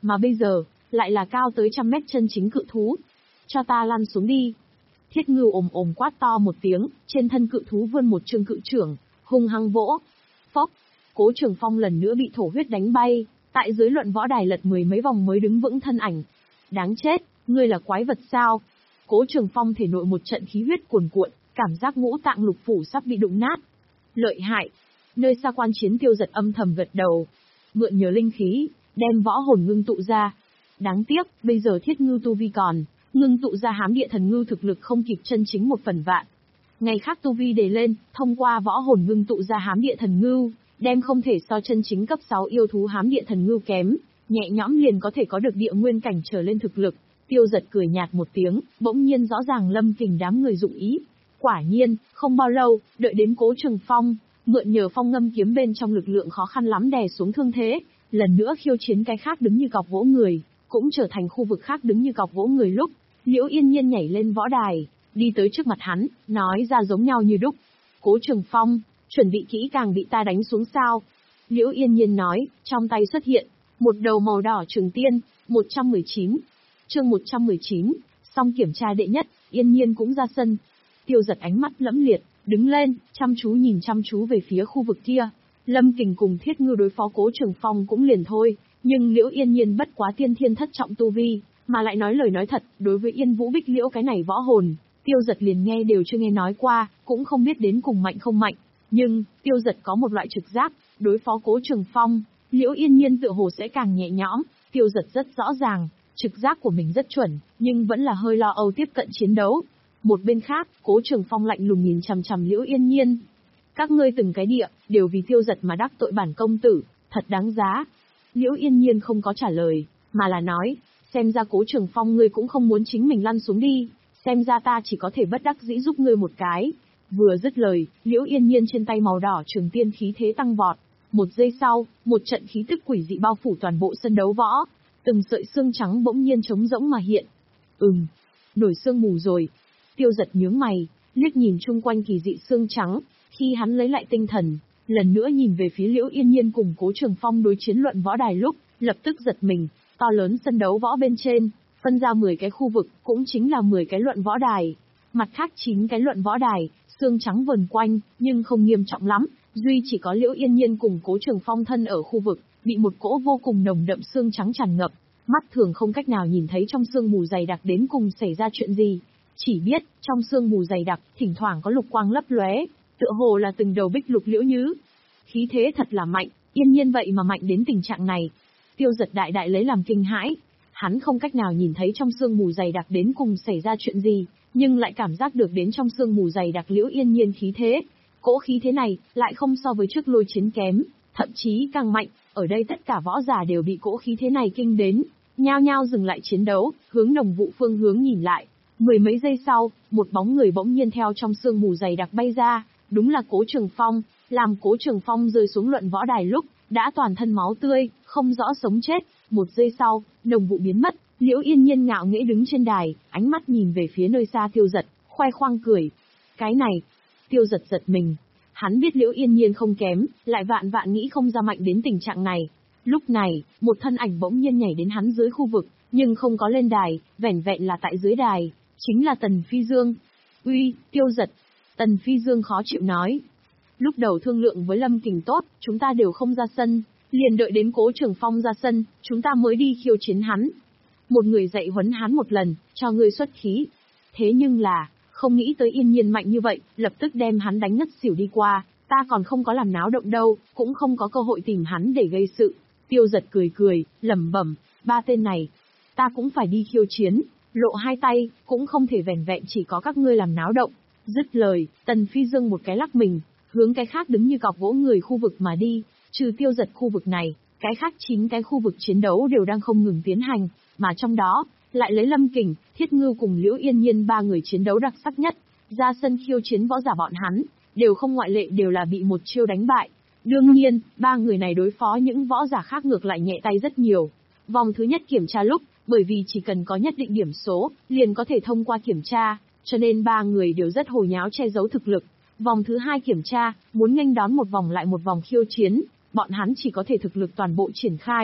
mà bây giờ, lại là cao tới trăm mét chân chính cự thú. Cho ta lăn xuống đi. Thiết Ngưu ồm ồm quát to một tiếng, trên thân cự thú vươn một chương cự trưởng, hung hăng vỗ. Phốc, Cố Trường Phong lần nữa bị thổ huyết đánh bay, tại dưới luận võ đài lật mười mấy vòng mới đứng vững thân ảnh. Đáng chết, ngươi là quái vật sao? Cố Trường Phong thể nội một trận khí huyết cuồn cuộn, cảm giác ngũ tạng lục phủ sắp bị đụng nát. Lợi hại. Nơi xa quan chiến Tiêu Giật âm thầm gật đầu. Mượn nhờ linh khí, đem võ hồn ngưng tụ ra. Đáng tiếc, bây giờ Thiết Ngưu tu vi còn, ngưng tụ ra hám địa thần ngưu thực lực không kịp chân chính một phần vạn. Ngày khác tu vi đề lên, thông qua võ hồn ngưng tụ ra hám địa thần ngưu, đem không thể so chân chính cấp sáu yêu thú hám địa thần ngưu kém, nhẹ nhõm liền có thể có được địa nguyên cảnh trở lên thực lực. Tiêu Giật cười nhạt một tiếng, bỗng nhiên rõ ràng Lâm Kình đám người dụng ý. Quả nhiên, không bao lâu, đợi đến Cố Trường Phong, mượn nhờ phong ngâm kiếm bên trong lực lượng khó khăn lắm đè xuống thương thế, lần nữa khiêu chiến cái khác đứng như cọc gỗ người, cũng trở thành khu vực khác đứng như cọc gỗ người lúc, Liễu Yên Nhiên nhảy lên võ đài, đi tới trước mặt hắn, nói ra giống nhau như đúc. Cố Trường Phong, chuẩn bị kỹ càng bị ta đánh xuống sao? Liễu Yên Nhiên nói, trong tay xuất hiện, một đầu màu đỏ trường tiên, một trăm mười chín. Chương một trăm mười chín, xong kiểm tra đệ nhất, Yên Nhiên cũng ra sân. Tiêu Giật ánh mắt lẫm liệt, đứng lên, chăm chú nhìn chăm chú về phía khu vực kia. Lâm Kình cùng Thiết Ngưu đối phó Cố Trường Phong cũng liền thôi, nhưng Liễu Yên Nhiên bất quá tiên thiên thất trọng tu vi, mà lại nói lời nói thật, đối với Yên Vũ Bích Liễu cái này võ hồn, Tiêu Giật liền nghe đều chưa nghe nói qua, cũng không biết đến cùng mạnh không mạnh. Nhưng, Tiêu Giật có một loại trực giác, đối phó Cố Trường Phong, Liễu Yên Nhiên tựa hồ sẽ càng nhẹ nhõm. Tiêu Giật rất rõ ràng, trực giác của mình rất chuẩn, nhưng vẫn là hơi lo âu tiếp cận chiến đấu. Một bên khác, Cố Trường Phong lạnh lùng nhìn chằm chằm Liễu Yên Nhiên. Các ngươi từng cái địa, đều vì Tiêu Giật mà đắc tội bản công tử, thật đáng giá. Liễu Yên Nhiên không có trả lời, mà là nói, xem ra Cố Trường Phong ngươi cũng không muốn chính mình lăn xuống đi, xem ra ta chỉ có thể bất đắc dĩ giúp ngươi một cái. Vừa dứt lời, Liễu Yên Nhiên trên tay màu đỏ trường tiên khí thế tăng vọt. Một giây sau, một trận khí tức quỷ dị bao phủ toàn bộ sân đấu võ. Từng sợi xương trắng bỗng nhiên trống rỗng mà hiện. Ừm, nổi sương mù rồi. Tiêu Giật nhướng mày, liếc nhìn chung quanh kỳ dị xương trắng, khi hắn lấy lại tinh thần, lần nữa nhìn về phía Liễu Yên Nhiên cùng Cố Trường Phong đối chiến luận võ đài lúc, lập tức giật mình, to lớn sân đấu võ bên trên, phân ra mười cái khu vực, cũng chính là mười cái luận võ đài. Mặt khác chín cái luận võ đài, xương trắng vần quanh, nhưng không nghiêm trọng lắm, duy chỉ có Liễu Yên Nhiên cùng Cố Trường Phong thân ở khu vực, bị một cỗ vô cùng nồng đậm xương trắng tràn ngập, mắt thường không cách nào nhìn thấy trong sương mù dày đặc đến cùng xảy ra chuyện gì. Chỉ biết, trong sương mù dày đặc, thỉnh thoảng có lục quang lấp lóe, tựa hồ là từng đầu bích lục liễu nhứ. Khí thế thật là mạnh, Yên Nhiên vậy mà mạnh đến tình trạng này. Tiêu Giật đại đại lấy làm kinh hãi. Hắn không cách nào nhìn thấy trong sương mù dày đặc đến cùng xảy ra chuyện gì, nhưng lại cảm giác được đến trong sương mù dày đặc Liễu Yên Nhiên khí thế. Cỗ khí thế này, lại không so với trước lôi chiến kém, thậm chí càng mạnh. Ở đây tất cả võ giả đều bị cỗ khí thế này kinh đến, nhao nhao dừng lại chiến đấu, hướng Đồng Vụ phương hướng nhìn lại. Mười mấy giây sau, một bóng người bỗng nhiên theo trong sương mù dày đặc bay ra, đúng là Cố Trường Phong. Làm Cố Trường Phong rơi xuống luận võ đài lúc, đã toàn thân máu tươi, không rõ sống chết. Một giây sau, Đồng Vụ biến mất, Liễu Yên Nhiên ngạo nghễ đứng trên đài, ánh mắt nhìn về phía nơi xa Tiêu Giật, khoe khoang cười. Cái này, Tiêu Giật giật mình. Hắn biết Liễu Yên Nhiên không kém, lại vạn vạn nghĩ không ra mạnh đến tình trạng này. Lúc này, một thân ảnh bỗng nhiên nhảy đến hắn dưới khu vực, nhưng không có lên đài, vẻn vẹn là tại dưới đài, chính là Tần Phi Dương. Uy, Tiêu Giật. Tần Phi Dương khó chịu nói. Lúc đầu thương lượng với Lâm Kình tốt, chúng ta đều không ra sân, liền đợi đến Cố Trường Phong ra sân, chúng ta mới đi khiêu chiến hắn. Một người dạy huấn hắn một lần, cho ngươi xuất khí. Thế nhưng là, không nghĩ tới Yên Nhiên mạnh như vậy, lập tức đem hắn đánh ngất xỉu đi qua, ta còn không có làm náo động đâu, cũng không có cơ hội tìm hắn để gây sự. Tiêu Giật cười cười, lẩm bẩm, ba tên này, ta cũng phải đi khiêu chiến, lộ hai tay, cũng không thể vẻn vẹn chỉ có các ngươi làm náo động. Dứt lời, Tần Phi Dương một cái lắc mình, hướng cái khác đứng như cọc gỗ người khu vực mà đi, trừ Tiêu Giật khu vực này, cái khác chín cái khu vực chiến đấu đều đang không ngừng tiến hành, mà trong đó, lại lấy Lâm Kình, Thiết Ngưu cùng Liễu Yên Nhiên ba người chiến đấu đặc sắc nhất, ra sân khiêu chiến võ giả bọn hắn, đều không ngoại lệ đều là bị một chiêu đánh bại. Đương nhiên, ba người này đối phó những võ giả khác ngược lại nhẹ tay rất nhiều. Vòng thứ nhất kiểm tra lúc, bởi vì chỉ cần có nhất định điểm số, liền có thể thông qua kiểm tra, cho nên ba người đều rất hồ nháo che giấu thực lực. Vòng thứ hai kiểm tra, muốn nghênh đón một vòng lại một vòng khiêu chiến, bọn hắn chỉ có thể thực lực toàn bộ triển khai.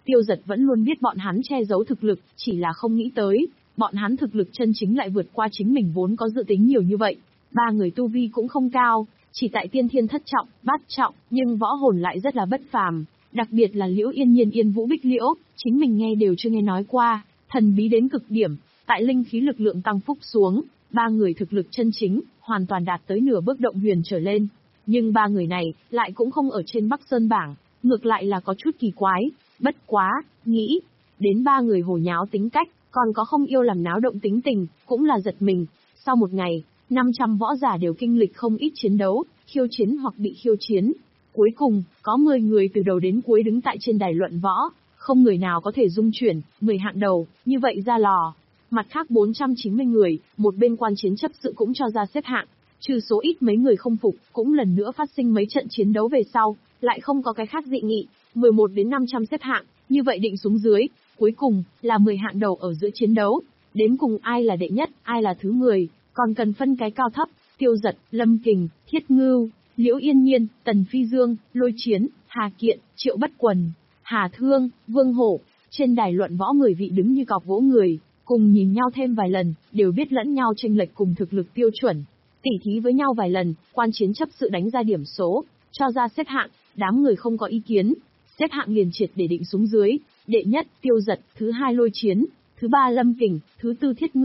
Tiêu Giật vẫn luôn biết bọn hắn che giấu thực lực, chỉ là không nghĩ tới, bọn hắn thực lực chân chính lại vượt qua chính mình vốn có dự tính nhiều như vậy. Ba người tu vi cũng không cao, chỉ tại tiên thiên thất trọng, bát trọng, nhưng võ hồn lại rất là bất phàm, đặc biệt là Liễu Yên Nhiên Yên Vũ Bích Liễu, chính mình nghe đều chưa nghe nói qua, thần bí đến cực điểm, tại linh khí lực lượng tăng phúc xuống, ba người thực lực chân chính, hoàn toàn đạt tới nửa bước động huyền trở lên. Nhưng ba người này, lại cũng không ở trên Bắc Sơn bảng, ngược lại là có chút kỳ quái, bất quá, nghĩ, đến ba người hồ nháo tính cách, còn có không yêu làm náo động tính tình, cũng là giật mình. Sau một ngày, năm trăm võ giả đều kinh lịch không ít chiến đấu, khiêu chiến hoặc bị khiêu chiến. Cuối cùng, có mười người từ đầu đến cuối đứng tại trên đài luận võ, không người nào có thể dung chuyển, mười hạng đầu, như vậy ra lò. Mặt khác bốn trăm chín mươi người, một bên quan chiến chấp sự cũng cho ra xếp hạng, trừ số ít mấy người không phục, cũng lần nữa phát sinh mấy trận chiến đấu về sau, lại không có cái khác dị nghị, mười một đến năm trăm xếp hạng, như vậy định xuống dưới, cuối cùng, là mười hạng đầu ở giữa chiến đấu, đến cùng ai là đệ nhất, ai là thứ mười, còn cần phân cái cao thấp. Tiêu Giật, Lâm Kình, Thiết Ngưu, Liễu Yên Nhiên, Tần Phi Dương, Lôi Chiến, Hà Kiện, Triệu Bất Quần, Hà Thương, Vương Hổ, trên đài luận võ mười vị đứng như cọc gỗ người, cùng nhìn nhau thêm vài lần, đều biết lẫn nhau chênh lệch cùng thực lực tiêu chuẩn. Tỉ thí với nhau vài lần, quan chiến chấp sự đánh ra điểm số, cho ra xếp hạng, đám người không có ý kiến, xếp hạng liền triệt để định xuống dưới, đệ nhất, Tiêu Giật, thứ hai Lôi Chiến, thứ ba Lâm Kình, thứ tư Thiết Ngưu.